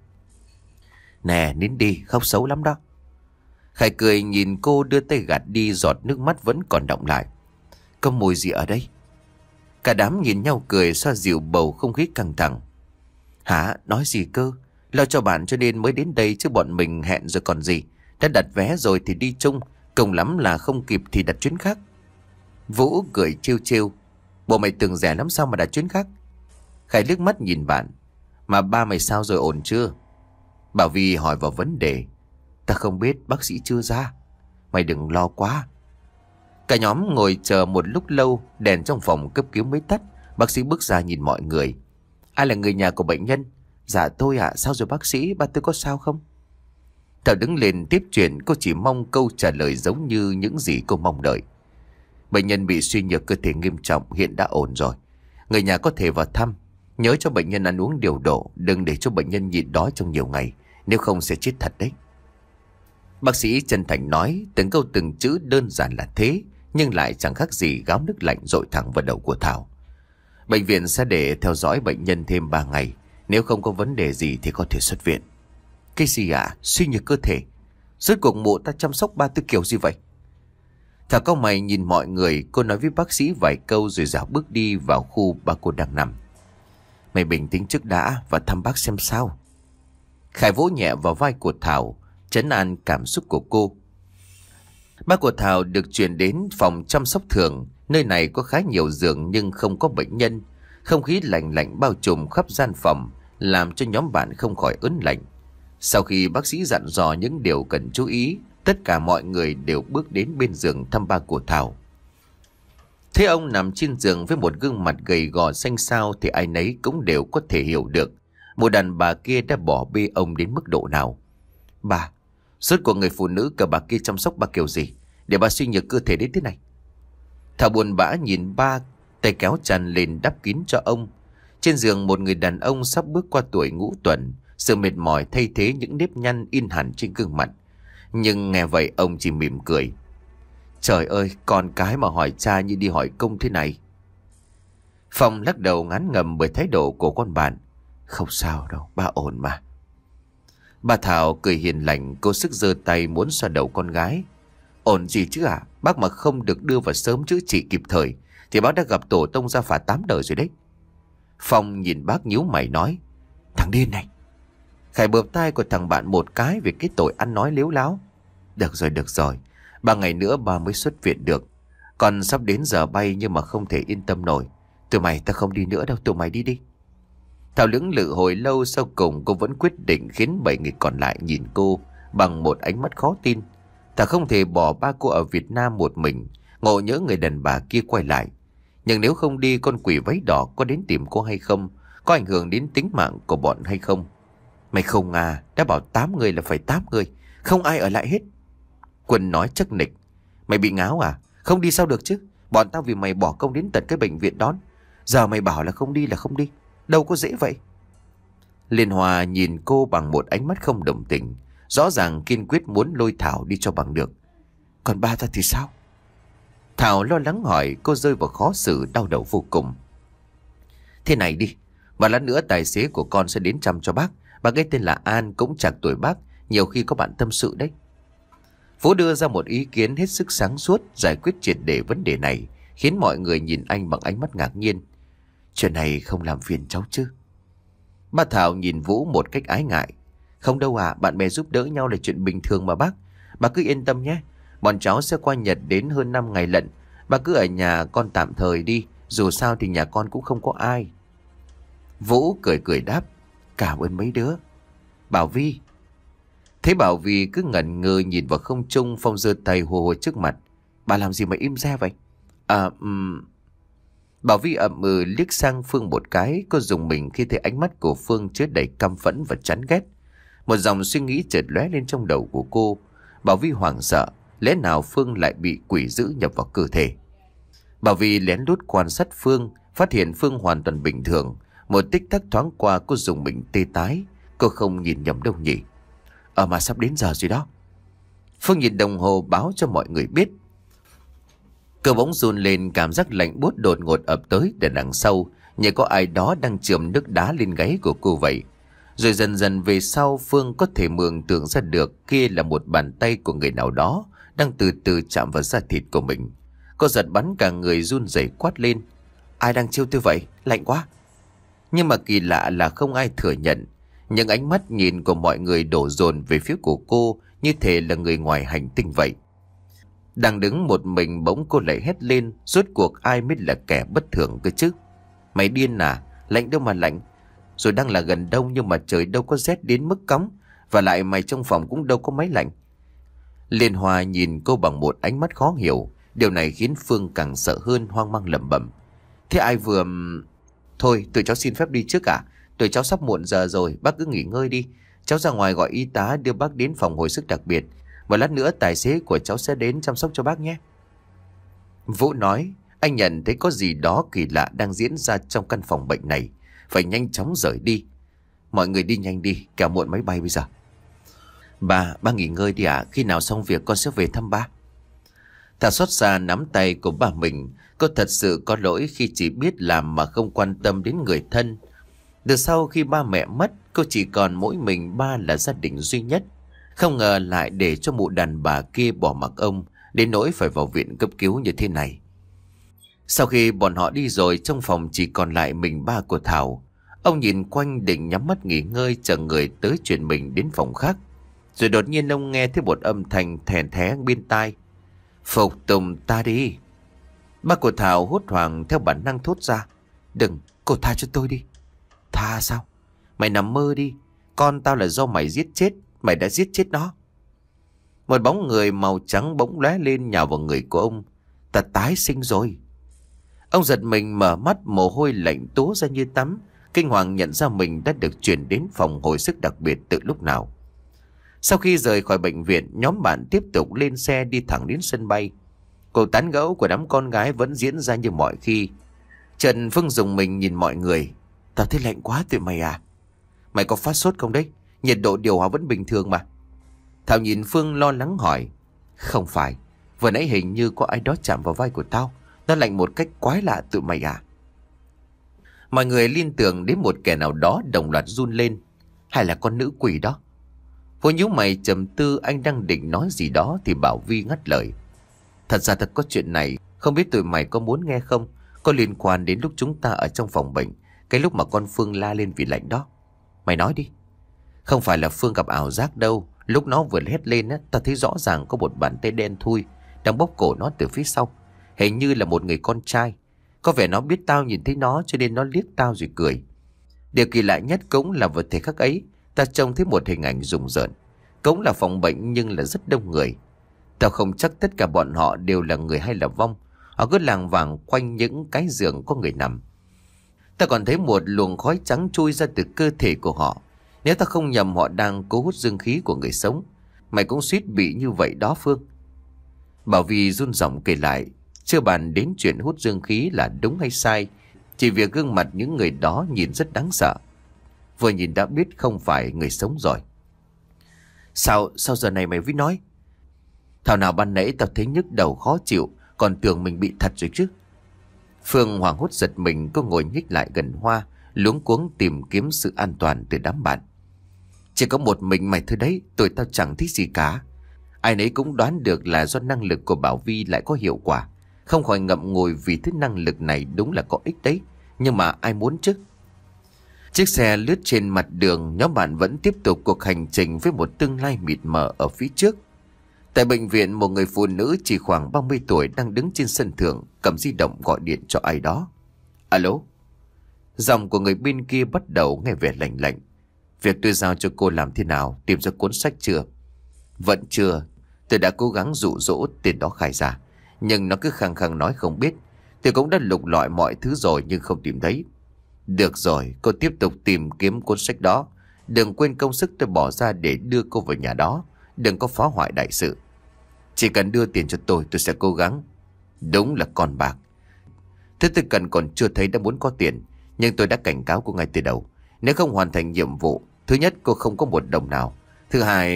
S2: Nè, nín đi, khóc xấu lắm đó. Khải cười nhìn cô, đưa tay gạt đi giọt nước mắt vẫn còn đọng lại. Có mùi gì ở đây? Cả đám nhìn nhau cười, xoa dịu bầu không khí căng thẳng. Hả? Nói gì cơ? Lo cho bạn cho nên mới đến đây chứ bọn mình hẹn rồi còn gì. Đã đặt vé rồi thì đi chung, cùng lắm là không kịp thì đặt chuyến khác. Vũ cười trêu trêu. Bộ mày tưởng rẻ lắm sao mà đặt chuyến khác? Khải liếc mắt nhìn bạn. Mà ba mày sao rồi, ổn chưa? Bảo Vi hỏi vào vấn đề. Ta không biết, bác sĩ chưa ra. Mày đừng lo quá. Cả nhóm ngồi chờ một lúc lâu, đèn trong phòng cấp cứu mới tắt. Bác sĩ bước ra nhìn mọi người. Ai là người nhà của bệnh nhân? Dạ tôi ạ. À, sao rồi bác sĩ? Ba tôi có sao không? Thảo đứng lên tiếp chuyện. Cô chỉ mong câu trả lời giống như những gì cô mong đợi. Bệnh nhân bị suy nhược cơ thể nghiêm trọng, hiện đã ổn rồi. Người nhà có thể vào thăm. Nhớ cho bệnh nhân ăn uống điều độ, đừng để cho bệnh nhân nhịn đói trong nhiều ngày, nếu không sẽ chết thật đấy. Bác sĩ chân thành nói, từng câu từng chữ đơn giản là thế, nhưng lại chẳng khác gì gáo nước lạnh dội thẳng vào đầu của Thảo. Bệnh viện sẽ để theo dõi bệnh nhân thêm ba ngày, nếu không có vấn đề gì thì có thể xuất viện. Cái gì ạ? À? Suy nhược cơ thể? Rốt cuộc mụ ta chăm sóc ba tư kiểu gì vậy? Thảo cau mày nhìn mọi người, cô nói với bác sĩ vài câu rồi dạo bước đi vào khu ba cô đang nằm. Mày bình tĩnh trước đã và thăm bác xem sao. Khải vỗ nhẹ vào vai của Thảo, trấn an cảm xúc của cô. Ba của Thảo được chuyển đến phòng chăm sóc thường. Nơi này có khá nhiều giường nhưng không có bệnh nhân. Không khí lạnh lạnh bao trùm khắp gian phòng, làm cho nhóm bạn không khỏi ớn lạnh. Sau khi bác sĩ dặn dò những điều cần chú ý, tất cả mọi người đều bước đến bên giường thăm ba của Thảo. Thế ông nằm trên giường với một gương mặt gầy gò xanh xao thì ai nấy cũng đều có thể hiểu được một đàn bà kia đã bỏ bê ông đến mức độ nào. Bà, rốt cuộc người phụ nữ cờ bà kia chăm sóc bà kiểu gì để bà suy nhược cơ thể đến thế này? Thảo buồn bã nhìn ba, tay kéo chăn lên đắp kín cho ông. Trên giường một người đàn ông sắp bước qua tuổi ngũ tuần, sự mệt mỏi thay thế những nếp nhăn in hẳn trên gương mặt. Nhưng nghe vậy ông chỉ mỉm cười. Trời ơi, con cái mà hỏi cha như đi hỏi công thế này. Phong lắc đầu ngán ngầm bởi thái độ của con bạn. Không sao đâu, ba ổn mà. Bà Thảo cười hiền lành, cố sức giơ tay muốn xoa đầu con gái. Ổn gì chứ à? Bác mà không được đưa vào sớm chữa trị kịp thời thì bác đã gặp tổ tông gia phả tám đời rồi đấy. Phong nhìn bác nhíu mày nói. Thằng điên này. Khải bợp tai của thằng bạn một cái về cái tội ăn nói lếu láo. Được rồi, được rồi. Ba ngày nữa ba mới xuất viện được. Còn sắp đến giờ bay nhưng mà không thể yên tâm nổi. Tụi mày ta không đi nữa đâu, tụi mày đi đi. Thảo lưỡng lự hồi lâu, sau cùng cô vẫn quyết định khiến bảy người còn lại nhìn cô, bằng một ánh mắt khó tin. Thảo không thể bỏ ba cô ở Việt Nam một mình, ngộ nhớ người đàn bà kia quay lại. Nhưng nếu không đi, con quỷ váy đỏ có đến tìm cô hay không? Có ảnh hưởng đến tính mạng của bọn hay không? Mày không à, đã bảo tám người là phải tám người, không ai ở lại hết. Quân nói chắc nịch. Mày bị ngáo à? Không đi sao được chứ? Bọn tao vì mày bỏ công đến tận cái bệnh viện đón. Giờ mày bảo là không đi là không đi. Đâu có dễ vậy. Liên Hoa nhìn cô bằng một ánh mắt không đồng tình, rõ ràng kiên quyết muốn lôi Thảo đi cho bằng được. Còn ba ta thì sao? Thảo lo lắng hỏi, cô rơi vào khó xử đau đầu vô cùng. Thế này đi, và lát nữa tài xế của con sẽ đến chăm cho bác. Bác ấy tên là An, cũng chạc tuổi bác, nhiều khi có bạn tâm sự đấy. Phú đưa ra một ý kiến hết sức sáng suốt, giải quyết triệt để vấn đề này, khiến mọi người nhìn anh bằng ánh mắt ngạc nhiên. Chuyện này không làm phiền cháu chứ? Bà Thảo nhìn Vũ một cách ái ngại. Không đâu ạ, bạn bè giúp đỡ nhau là chuyện bình thường mà bác. Bà cứ yên tâm nhé, bọn cháu sẽ qua Nhật đến hơn năm ngày lận. Bà cứ ở nhà con tạm thời đi, dù sao thì nhà con cũng không có ai. Vũ cười cười đáp. Cảm ơn mấy đứa. Bảo Vi. Thấy Bảo Vi cứ ngẩn ngơ nhìn vào không trung, Phong giơ tay hùa hùa trước mặt. Bà làm gì mà im re vậy? À um... Bảo Vi ậm ừ liếc sang Phương một cái. Cô dùng mình khi thấy ánh mắt của Phương chứa đầy căm phẫn và chán ghét. Một dòng suy nghĩ chợt lóe lên trong đầu của cô. Bảo Vi hoảng sợ, lẽ nào Phương lại bị quỷ dữ nhập vào cơ thể? Bảo Vi lén lút quan sát Phương, phát hiện Phương hoàn toàn bình thường. Một tích tắc thoáng qua, cô dùng mình tê tái. Cô không nhìn nhầm đâu nhỉ? Ờ mà sắp đến giờ rồi đó. Phương nhìn đồng hồ báo cho mọi người biết. Cơ bỗng run lên, cảm giác lạnh buốt đột ngột ập tới từ đằng sau, như có ai đó đang chườm nước đá lên gáy của cô vậy. Rồi dần dần về sau, Phương có thể mường tượng ra được kia là một bàn tay của người nào đó đang từ từ chạm vào da thịt của mình. Cô giật bắn cả người, run rẩy quát lên. Ai đang chiêu tôi vậy? Lạnh quá. Nhưng mà kỳ lạ là không ai thừa nhận. Những ánh mắt nhìn của mọi người đổ dồn về phía của cô, như thể là người ngoài hành tinh vậy. Đang đứng một mình, bỗng cô lại hét lên. Rốt cuộc ai mới là kẻ bất thường cơ chứ? Mày điên à? Lạnh đâu mà lạnh. Rồi đang là gần đông nhưng mà trời đâu có rét đến mức cóng. Và lại mày trong phòng cũng đâu có máy lạnh. Liên Hoa nhìn cô bằng một ánh mắt khó hiểu. Điều này khiến Phương càng sợ hơn, hoang mang lẩm bẩm. Thế ai vừa... Thôi tụi cháu xin phép đi trước cả. Tụi cháu sắp muộn giờ rồi, bác cứ nghỉ ngơi đi. Cháu ra ngoài gọi y tá đưa bác đến phòng hồi sức đặc biệt. Một lát nữa tài xế của cháu sẽ đến chăm sóc cho bác nhé. Vũ nói, anh nhận thấy có gì đó kỳ lạ đang diễn ra trong căn phòng bệnh này. Phải nhanh chóng rời đi. Mọi người đi nhanh đi, kẻo muộn máy bay bây giờ. Ba, ba nghỉ ngơi đi ạ. Khi nào xong việc con sẽ về thăm ba. Thảo xót xa nắm tay của bà mình. Cô thật sự có lỗi khi chỉ biết làm mà không quan tâm đến người thân. Từ sau khi ba mẹ mất, cô chỉ còn mỗi mình ba là gia đình duy nhất. Không ngờ lại để cho mụ đàn bà kia bỏ mặc ông, đến nỗi phải vào viện cấp cứu như thế này. Sau khi bọn họ đi rồi, trong phòng chỉ còn lại mình ba của Thảo. Ông nhìn quanh định nhắm mắt nghỉ ngơi, chờ người tới chuyển mình đến phòng khác. Rồi đột nhiên ông nghe thấy một âm thanh thèn thé bên tai. Phục tùng ta đi. Ba của Thảo hốt hoảng theo bản năng thốt ra. Đừng, cô tha cho tôi đi. Tha sao? Mày nằm mơ đi. Con tao là do mày giết chết. Mày đã giết chết nó. Một bóng người màu trắng bỗng lóe lên nhào vào người của ông. Ta tái sinh rồi. Ông giật mình mở mắt, mồ hôi lạnh túa ra như tắm. Kinh hoàng nhận ra mình đã được chuyển đến phòng hồi sức đặc biệt từ lúc nào. Sau khi rời khỏi bệnh viện, nhóm bạn tiếp tục lên xe đi thẳng đến sân bay. Cuộc tán gẫu của đám con gái vẫn diễn ra như mọi khi. Trần Phương dùng mình nhìn mọi người. Tao thấy lạnh quá tụi mày à? Mày có phát sốt không đấy? Nhiệt độ điều hòa vẫn bình thường mà. Thảo nhìn Phương lo lắng hỏi. Không phải, vừa nãy hình như có ai đó chạm vào vai của tao. Nó lạnh một cách quái lạ tụi mày à? Mọi người liên tưởng đến một kẻ nào đó đồng loạt run lên. Hay là con nữ quỷ đó? Vô nhíu mày trầm tư, anh đang định nói gì đó thì Bảo Vi ngắt lời. Thật ra thật có chuyện này, không biết tụi mày có muốn nghe không? Có liên quan đến lúc chúng ta ở trong phòng bệnh, cái lúc mà con Phương la lên vì lạnh đó. Mày nói đi. Không phải là Phương gặp ảo giác đâu. Lúc nó vừa hét lên á, ta thấy rõ ràng có một bàn tay đen thui đang bóp cổ nó từ phía sau. Hình như là một người con trai. Có vẻ nó biết tao nhìn thấy nó cho nên nó liếc tao rồi cười. Điều kỳ lạ nhất cũng là vật thể khắc ấy, ta trông thấy một hình ảnh rùng rợn. Cũng là phòng bệnh nhưng là rất đông người. Tao không chắc tất cả bọn họ đều là người hay là vong. Họ cứ lảng vảng quanh những cái giường có người nằm. Tao còn thấy một luồng khói trắng trôi ra từ cơ thể của họ. Nếu tao không nhầm, họ đang cố hút dương khí của người sống. Mày cũng suýt bị như vậy đó Phương. Bảo Vi run giọng kể lại. Chưa bàn đến chuyện hút dương khí là đúng hay sai, chỉ việc gương mặt những người đó nhìn rất đáng sợ. Vừa nhìn đã biết không phải người sống rồi. Sao, sao giờ này mày mới nói? Thảo nào ban nãy tao thấy nhức đầu khó chịu, còn tưởng mình bị thật rồi chứ. Phương hoảng hốt giật mình, cô ngồi nhích lại gần Hoa, luống cuống tìm kiếm sự an toàn từ đám bạn. Chỉ có một mình mày thôi đấy, tụi tao chẳng thích gì cả. Ai nấy cũng đoán được là do năng lực của Bảo Vi lại có hiệu quả. Không khỏi ngậm ngùi vì thứ năng lực này đúng là có ích đấy. Nhưng mà ai muốn chứ? Chiếc xe lướt trên mặt đường, nhóm bạn vẫn tiếp tục cuộc hành trình với một tương lai mịt mờ ở phía trước. Tại bệnh viện, một người phụ nữ chỉ khoảng ba mươi tuổi đang đứng trên sân thượng, cầm di động gọi điện cho ai đó. Alo? Giọng của người bên kia bắt đầu nghe vẻ lạnh lạnh. Việc tôi giao cho cô làm thế nào? Tìm ra cuốn sách chưa? Vẫn chưa. Tôi đã cố gắng dụ dỗ tên đó khai ra, nhưng nó cứ khăng khăng nói không biết. Tôi cũng đã lục lọi mọi thứ rồi nhưng không tìm thấy. Được rồi, cô tiếp tục tìm kiếm cuốn sách đó. Đừng quên công sức tôi bỏ ra để đưa cô vào nhà đó. Đừng có phá hoại đại sự. Chỉ cần đưa tiền cho tôi, tôi sẽ cố gắng. Đúng là con bạc. Thứ tôi cần còn chưa thấy đã muốn có tiền. Nhưng tôi đã cảnh cáo cô ngay từ đầu. Nếu không hoàn thành nhiệm vụ, thứ nhất cô không có một đồng nào. Thứ hai...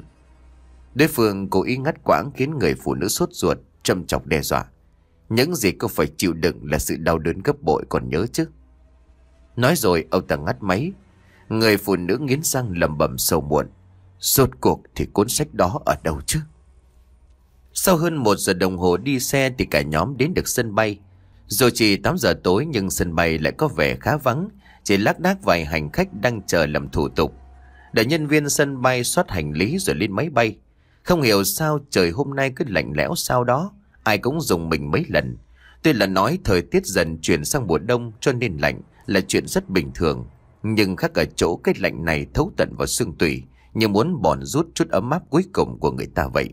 S2: Đối phương cố ý ngắt quãng khiến người phụ nữ sốt ruột, trầm chọc đe dọa. Những gì cô phải chịu đựng là sự đau đớn gấp bội, còn nhớ chứ? Nói rồi ông ta ngắt máy. Người phụ nữ nghiến răng lẩm bẩm sầu muộn. Rốt cuộc thì cuốn sách đó ở đâu chứ? Sau hơn một giờ đồng hồ đi xe thì cả nhóm đến được sân bay. Dù chỉ tám giờ tối nhưng sân bay lại có vẻ khá vắng. Chỉ lác đác vài hành khách đang chờ làm thủ tục. Đợi nhân viên sân bay soát hành lý rồi lên máy bay. Không hiểu sao trời hôm nay cứ lạnh lẽo sao đó. Ai cũng dùng mình mấy lần. Tuy là nói thời tiết dần chuyển sang mùa đông cho nên lạnh là chuyện rất bình thường. Nhưng khác ở chỗ cái lạnh này thấu tận vào xương tủy, như muốn bòn rút chút ấm áp cuối cùng của người ta vậy.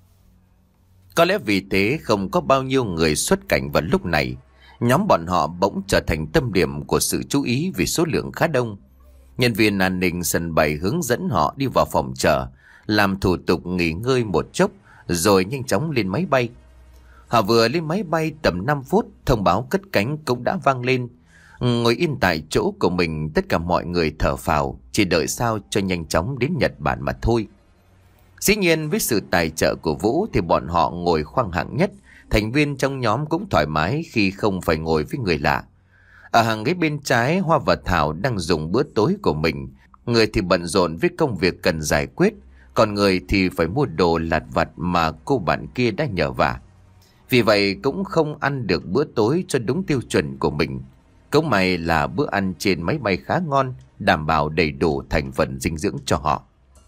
S2: Có lẽ vì thế không có bao nhiêu người xuất cảnh vào lúc này. Nhóm bọn họ bỗng trở thành tâm điểm của sự chú ý vì số lượng khá đông. Nhân viên an ninh sân bay hướng dẫn họ đi vào phòng chờ, làm thủ tục nghỉ ngơi một chốc rồi nhanh chóng lên máy bay. Họ vừa lên máy bay tầm năm phút, thông báo cất cánh cũng đã vang lên. Ngồi yên tại chỗ của mình, tất cả mọi người thở phào, chỉ đợi sao cho nhanh chóng đến Nhật Bản mà thôi. Dĩ nhiên với sự tài trợ của Vũ thì bọn họ ngồi khoang hạng nhất. Thành viên trong nhóm cũng thoải mái khi không phải ngồi với người lạ. Ở hàng ghế bên trái, Hoa và Thảo đang dùng bữa tối của mình. Người thì bận rộn với công việc cần giải quyết, còn người thì phải mua đồ lặt vặt mà cô bạn kia đã nhờ vả. Vì vậy cũng không ăn được bữa tối cho đúng tiêu chuẩn của mình. Cũng may là bữa ăn trên máy bay khá ngon, đảm bảo đầy đủ thành phần dinh dưỡng cho họ.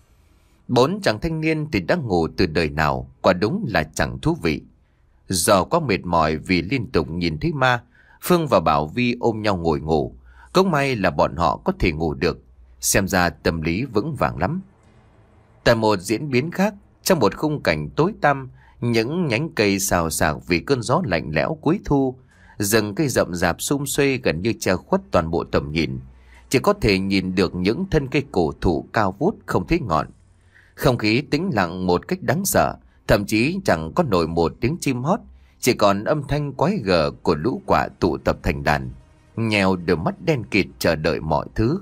S2: Bốn chàng thanh niên thì đã ngủ từ đời nào, quả đúng là chẳng thú vị. Do quá mệt mỏi vì liên tục nhìn thấy ma, Phương và Bảo Vi ôm nhau ngồi ngủ. Cũng may là bọn họ có thể ngủ được, xem ra tâm lý vững vàng lắm. Tại một diễn biến khác, trong một khung cảnh tối tăm, những nhánh cây xào xạc vì cơn gió lạnh lẽo cuối thu, rừng cây rậm rạp sum xuê gần như che khuất toàn bộ tầm nhìn. Chỉ có thể nhìn được những thân cây cổ thụ cao vút không thấy ngọn. Không khí tĩnh lặng một cách đáng sợ, thậm chí chẳng có nổi một tiếng chim hót, chỉ còn âm thanh quái gở của lũ quạ tụ tập thành đàn, nhèo đôi mắt đen kịt chờ đợi mọi thứ.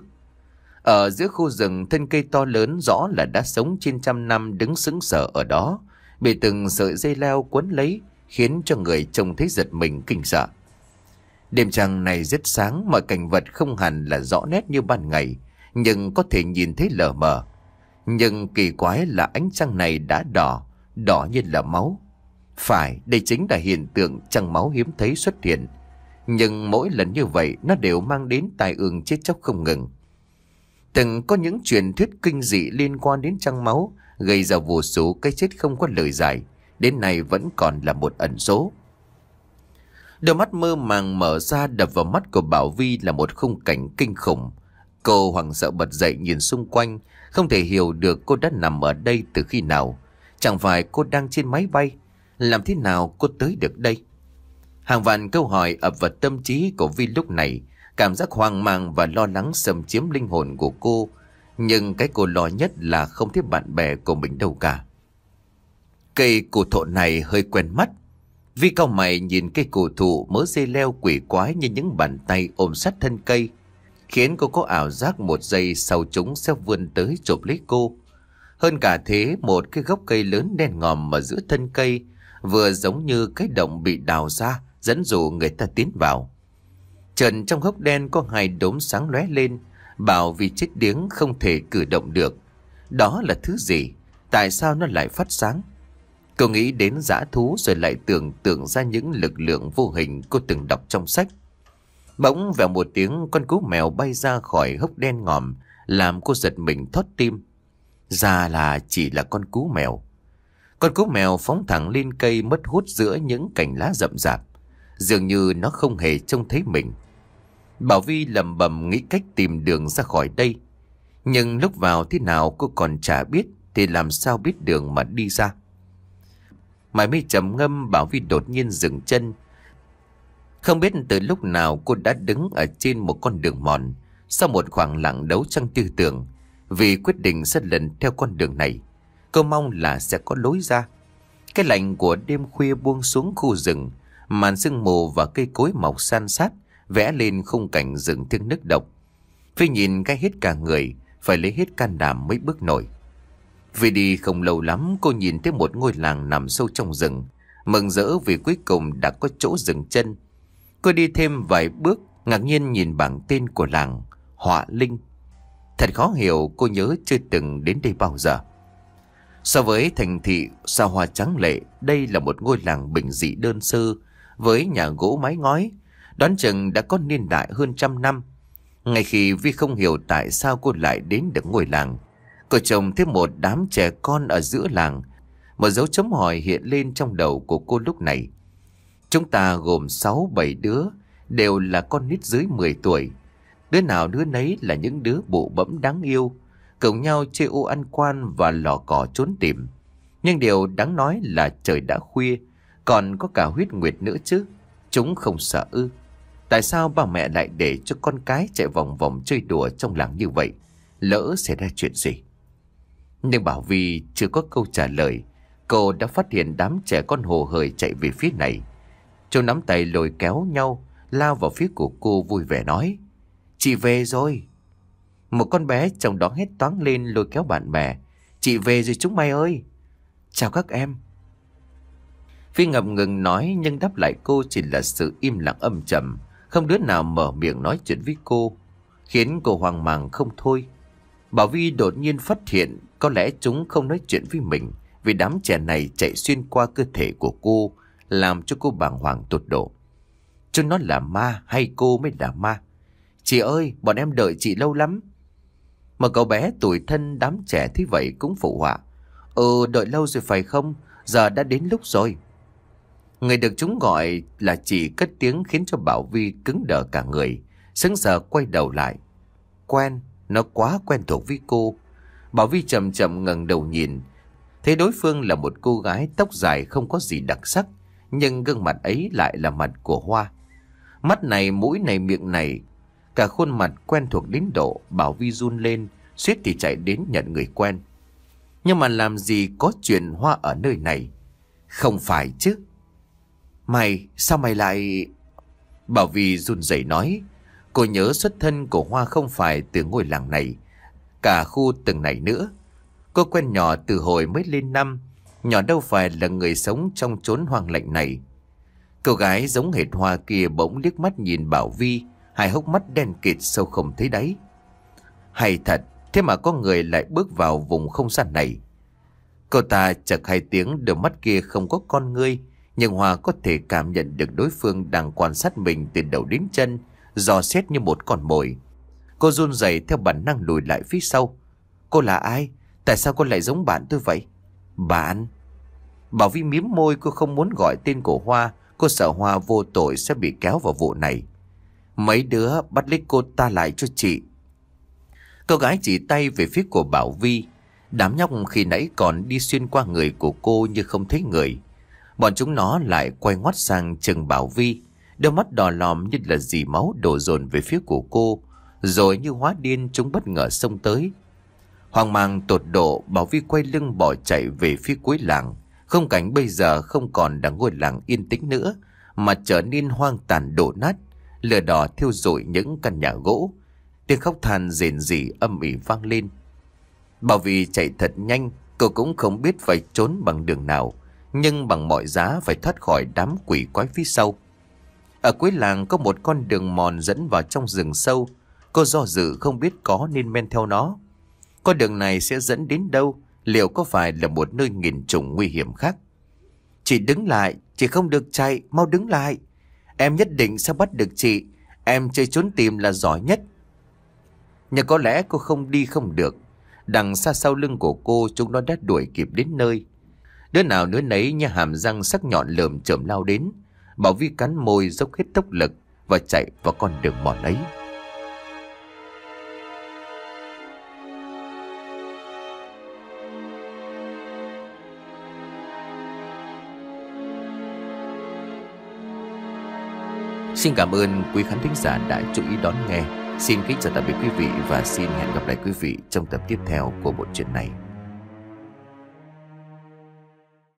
S2: Ở giữa khu rừng, thân cây to lớn rõ là đã sống trên trăm năm đứng sững sờ ở đó, bị từng sợi dây leo quấn lấy, khiến cho người trông thấy giật mình kinh sợ. Đêm trăng này rất sáng, mọi cảnh vật không hẳn là rõ nét như ban ngày, nhưng có thể nhìn thấy lờ mờ. Nhưng kỳ quái là ánh trăng này đã đỏ, đỏ như là máu. Phải, đây chính là hiện tượng trăng máu hiếm thấy xuất hiện. Nhưng mỗi lần như vậy nó đều mang đến tai ương chết chóc không ngừng. Từng có những truyền thuyết kinh dị liên quan đến trăng máu, gây ra vô số cái chết không có lời giải, đến nay vẫn còn là một ẩn số. Đôi mắt mơ màng mở ra đập vào mắt của Bảo Vi là một khung cảnh kinh khủng. Cô hoảng sợ bật dậy nhìn xung quanh, không thể hiểu được cô đã nằm ở đây từ khi nào. Chẳng phải cô đang trên máy bay? Làm thế nào cô tới được đây? Hàng vạn câu hỏi ập vào tâm trí của Vi lúc này. Cảm giác hoang mang và lo lắng xâm chiếm linh hồn của cô. Nhưng cái cô lo nhất là không thấy bạn bè của mình đâu cả. Cây cổ thụ này hơi quen mắt. Vi cau mày nhìn cây cổ thụ mớ dây leo quỷ quái như những bàn tay ôm sát thân cây, khiến cô có ảo giác một giây sau chúng sẽ vươn tới chộp lấy cô. Hơn cả thế, một cái gốc cây lớn đen ngòm ở giữa thân cây, vừa giống như cái động bị đào ra, dẫn dụ người ta tiến vào. Trần trong hốc đen có hai đốm sáng lóe lên, bảo vì chết điếng không thể cử động được. Đó là thứ gì? Tại sao nó lại phát sáng? Cô nghĩ đến dã thú rồi lại tưởng tượng ra những lực lượng vô hình cô từng đọc trong sách. Bỗng vèo một tiếng, con cú mèo bay ra khỏi hốc đen ngòm, làm cô giật mình thót tim. Ra là chỉ là con cú mèo. Con cú mèo phóng thẳng lên cây, mất hút giữa những cành lá rậm rạp. Dường như nó không hề trông thấy mình. Bảo Vi lầm bầm nghĩ cách tìm đường ra khỏi đây. Nhưng lúc vào thế nào cô còn chả biết, thì làm sao biết đường mà đi ra. Mải mê trầm ngâm, Bảo Vi đột nhiên dừng chân. Không biết từ lúc nào cô đã đứng ở trên một con đường mòn. Sau một khoảng lặng đấu tranh tư tưởng, vì quyết định sẽ lần theo con đường này, cô mong là sẽ có lối ra. Cái lạnh của đêm khuya buông xuống khu rừng, màn sương mù và cây cối mọc san sát vẽ lên khung cảnh rừng thiêng nước độc. Phi nhìn cái hết cả người, phải lấy hết can đảm mới bước nổi. Vì đi không lâu lắm, cô nhìn thấy một ngôi làng nằm sâu trong rừng, mừng rỡ vì cuối cùng đã có chỗ dừng chân. Cô đi thêm vài bước, ngạc nhiên nhìn bảng tên của làng, Họa Linh. Thật khó hiểu, cô nhớ chưa từng đến đây bao giờ. So với thành thị sao hoa trắng lệ, đây là một ngôi làng bình dị đơn sơ, với nhà gỗ mái ngói, đoán chừng đã có niên đại hơn trăm năm. Ngay khi Vi không hiểu tại sao cô lại đến được ngôi làng, cô trông thấy một đám trẻ con ở giữa làng. Một dấu chấm hỏi hiện lên trong đầu của cô lúc này. Chúng ta gồm sáu bảy đứa, đều là con nít dưới mười tuổi. Đứa nào đứa nấy là những đứa bụ bẫm đáng yêu, cùng nhau chê ô ăn quan và lò cò trốn tìm. Nhưng điều đáng nói là trời đã khuya, còn có cả huyết nguyệt nữa chứ. Chúng không sợ ư? Tại sao bà mẹ lại để cho con cái chạy vòng vòng chơi đùa trong làng như vậy? Lỡ xảy ra chuyện gì? Nhưng Bảo Vi chưa có câu trả lời, cô đã phát hiện đám trẻ con hồ hởi chạy về phía này. Chúng nắm tay lôi kéo nhau, lao vào phía của cô vui vẻ nói: "Chị về rồi." Một con bé trong đó hét toáng lên lôi kéo bạn bè: "Chị về rồi chúng mày ơi." "Chào các em." Phi ngập ngừng nói, nhưng đáp lại cô chỉ là sự im lặng âm trầm. Không đứa nào mở miệng nói chuyện với cô, khiến cô hoang mang không thôi. Bảo Vi đột nhiên phát hiện có lẽ chúng không nói chuyện với mình, vì đám trẻ này chạy xuyên qua cơ thể của cô, làm cho cô bàng hoàng tột độ. Chúng nó là ma hay cô mới là ma? "Chị ơi, bọn em đợi chị lâu lắm." Một cậu bé tủi thân đám trẻ thế vậy cũng phụ họa: "Ừ, đợi lâu rồi phải không? Giờ đã đến lúc rồi." Người được chúng gọi là chị cất tiếng khiến cho Bảo Vi cứng đờ cả người, sững sờ quay đầu lại. Quen, nó quá quen thuộc với cô. Bảo Vi chậm chậm ngẩng đầu nhìn, thấy đối phương là một cô gái tóc dài không có gì đặc sắc, nhưng gương mặt ấy lại là mặt của Hoa. Mắt này, mũi này, miệng này, cả khuôn mặt quen thuộc đến độ Bảo Vi run lên, suýt thì chạy đến nhận người quen. Nhưng mà làm gì có chuyện Hoa ở nơi này? Không phải chứ? "Mày, sao mày lại..." Bảo Vi run rẩy nói. Cô nhớ xuất thân của Hoa không phải từ ngôi làng này, cả khu từng này nữa. Cô quen nhỏ từ hồi mới lên năm, nhỏ đâu phải là người sống trong chốn hoang lạnh này. Cô gái giống hệt Hoa kia bỗng liếc mắt nhìn Bảo Vi, hai hốc mắt đen kịt sâu không thấy đáy. Hay thật, thế mà có người lại bước vào vùng không gian này. Cô ta chật hai tiếng, đôi mắt kia không có con ngươi, nhưng Hoa có thể cảm nhận được đối phương đang quan sát mình từ đầu đến chân, dò xét như một con mồi. Cô run rẩy theo bản năng lùi lại phía sau. "Cô là ai? Tại sao cô lại giống bạn tôi vậy?" "Bạn?" Bảo Vi mím môi, cô không muốn gọi tên của Hoa. Cô sợ Hoa vô tội sẽ bị kéo vào vụ này. "Mấy đứa bắt lấy cô ta lại cho chị." Cô gái chỉ tay về phía của Bảo Vi. Đám nhóc khi nãy còn đi xuyên qua người của cô như không thấy người. Bọn chúng nó lại quay ngoắt sang chừng Bảo Vi, đôi mắt đỏ lòm như là dì máu đổ dồn về phía của cô. Rồi như hóa điên chúng bất ngờ xông tới. Hoang mang tột độ, Bảo Vi quay lưng bỏ chạy về phía cuối làng. Khung cảnh bây giờ không còn là ngôi làng yên tĩnh nữa, mà trở nên hoang tàn đổ nát. Lửa đỏ thiêu rụi những căn nhà gỗ. Tiếng khóc than rền rỉ âm ỉ vang lên. Bảo Vi chạy thật nhanh, cô cũng không biết phải trốn bằng đường nào, nhưng bằng mọi giá phải thoát khỏi đám quỷ quái phía sau. Ở cuối làng có một con đường mòn dẫn vào trong rừng sâu. Cô do dự không biết có nên men theo nó. Con đường này sẽ dẫn đến đâu? Liệu có phải là một nơi nghìn trùng nguy hiểm khác? Chị đứng lại, chị không được chạy, mau đứng lại. Em nhất định sẽ bắt được chị. Em chơi trốn tìm là giỏi nhất. Nhưng có lẽ cô không đi không được. Đằng xa sau lưng của cô, chúng nó đã đuổi kịp đến nơi. Đứa nào đứa nấy nha hàm răng sắc nhọn lởm chởm lao đến. Bảo Vi cắn môi dốc hết tốc lực và chạy vào con đường mòn ấy. Xin cảm ơn quý khán thính giả đã chú ý đón nghe. Xin kính chào tạm biệt quý vị và xin hẹn gặp lại quý vị trong tập tiếp theo của bộ truyện này.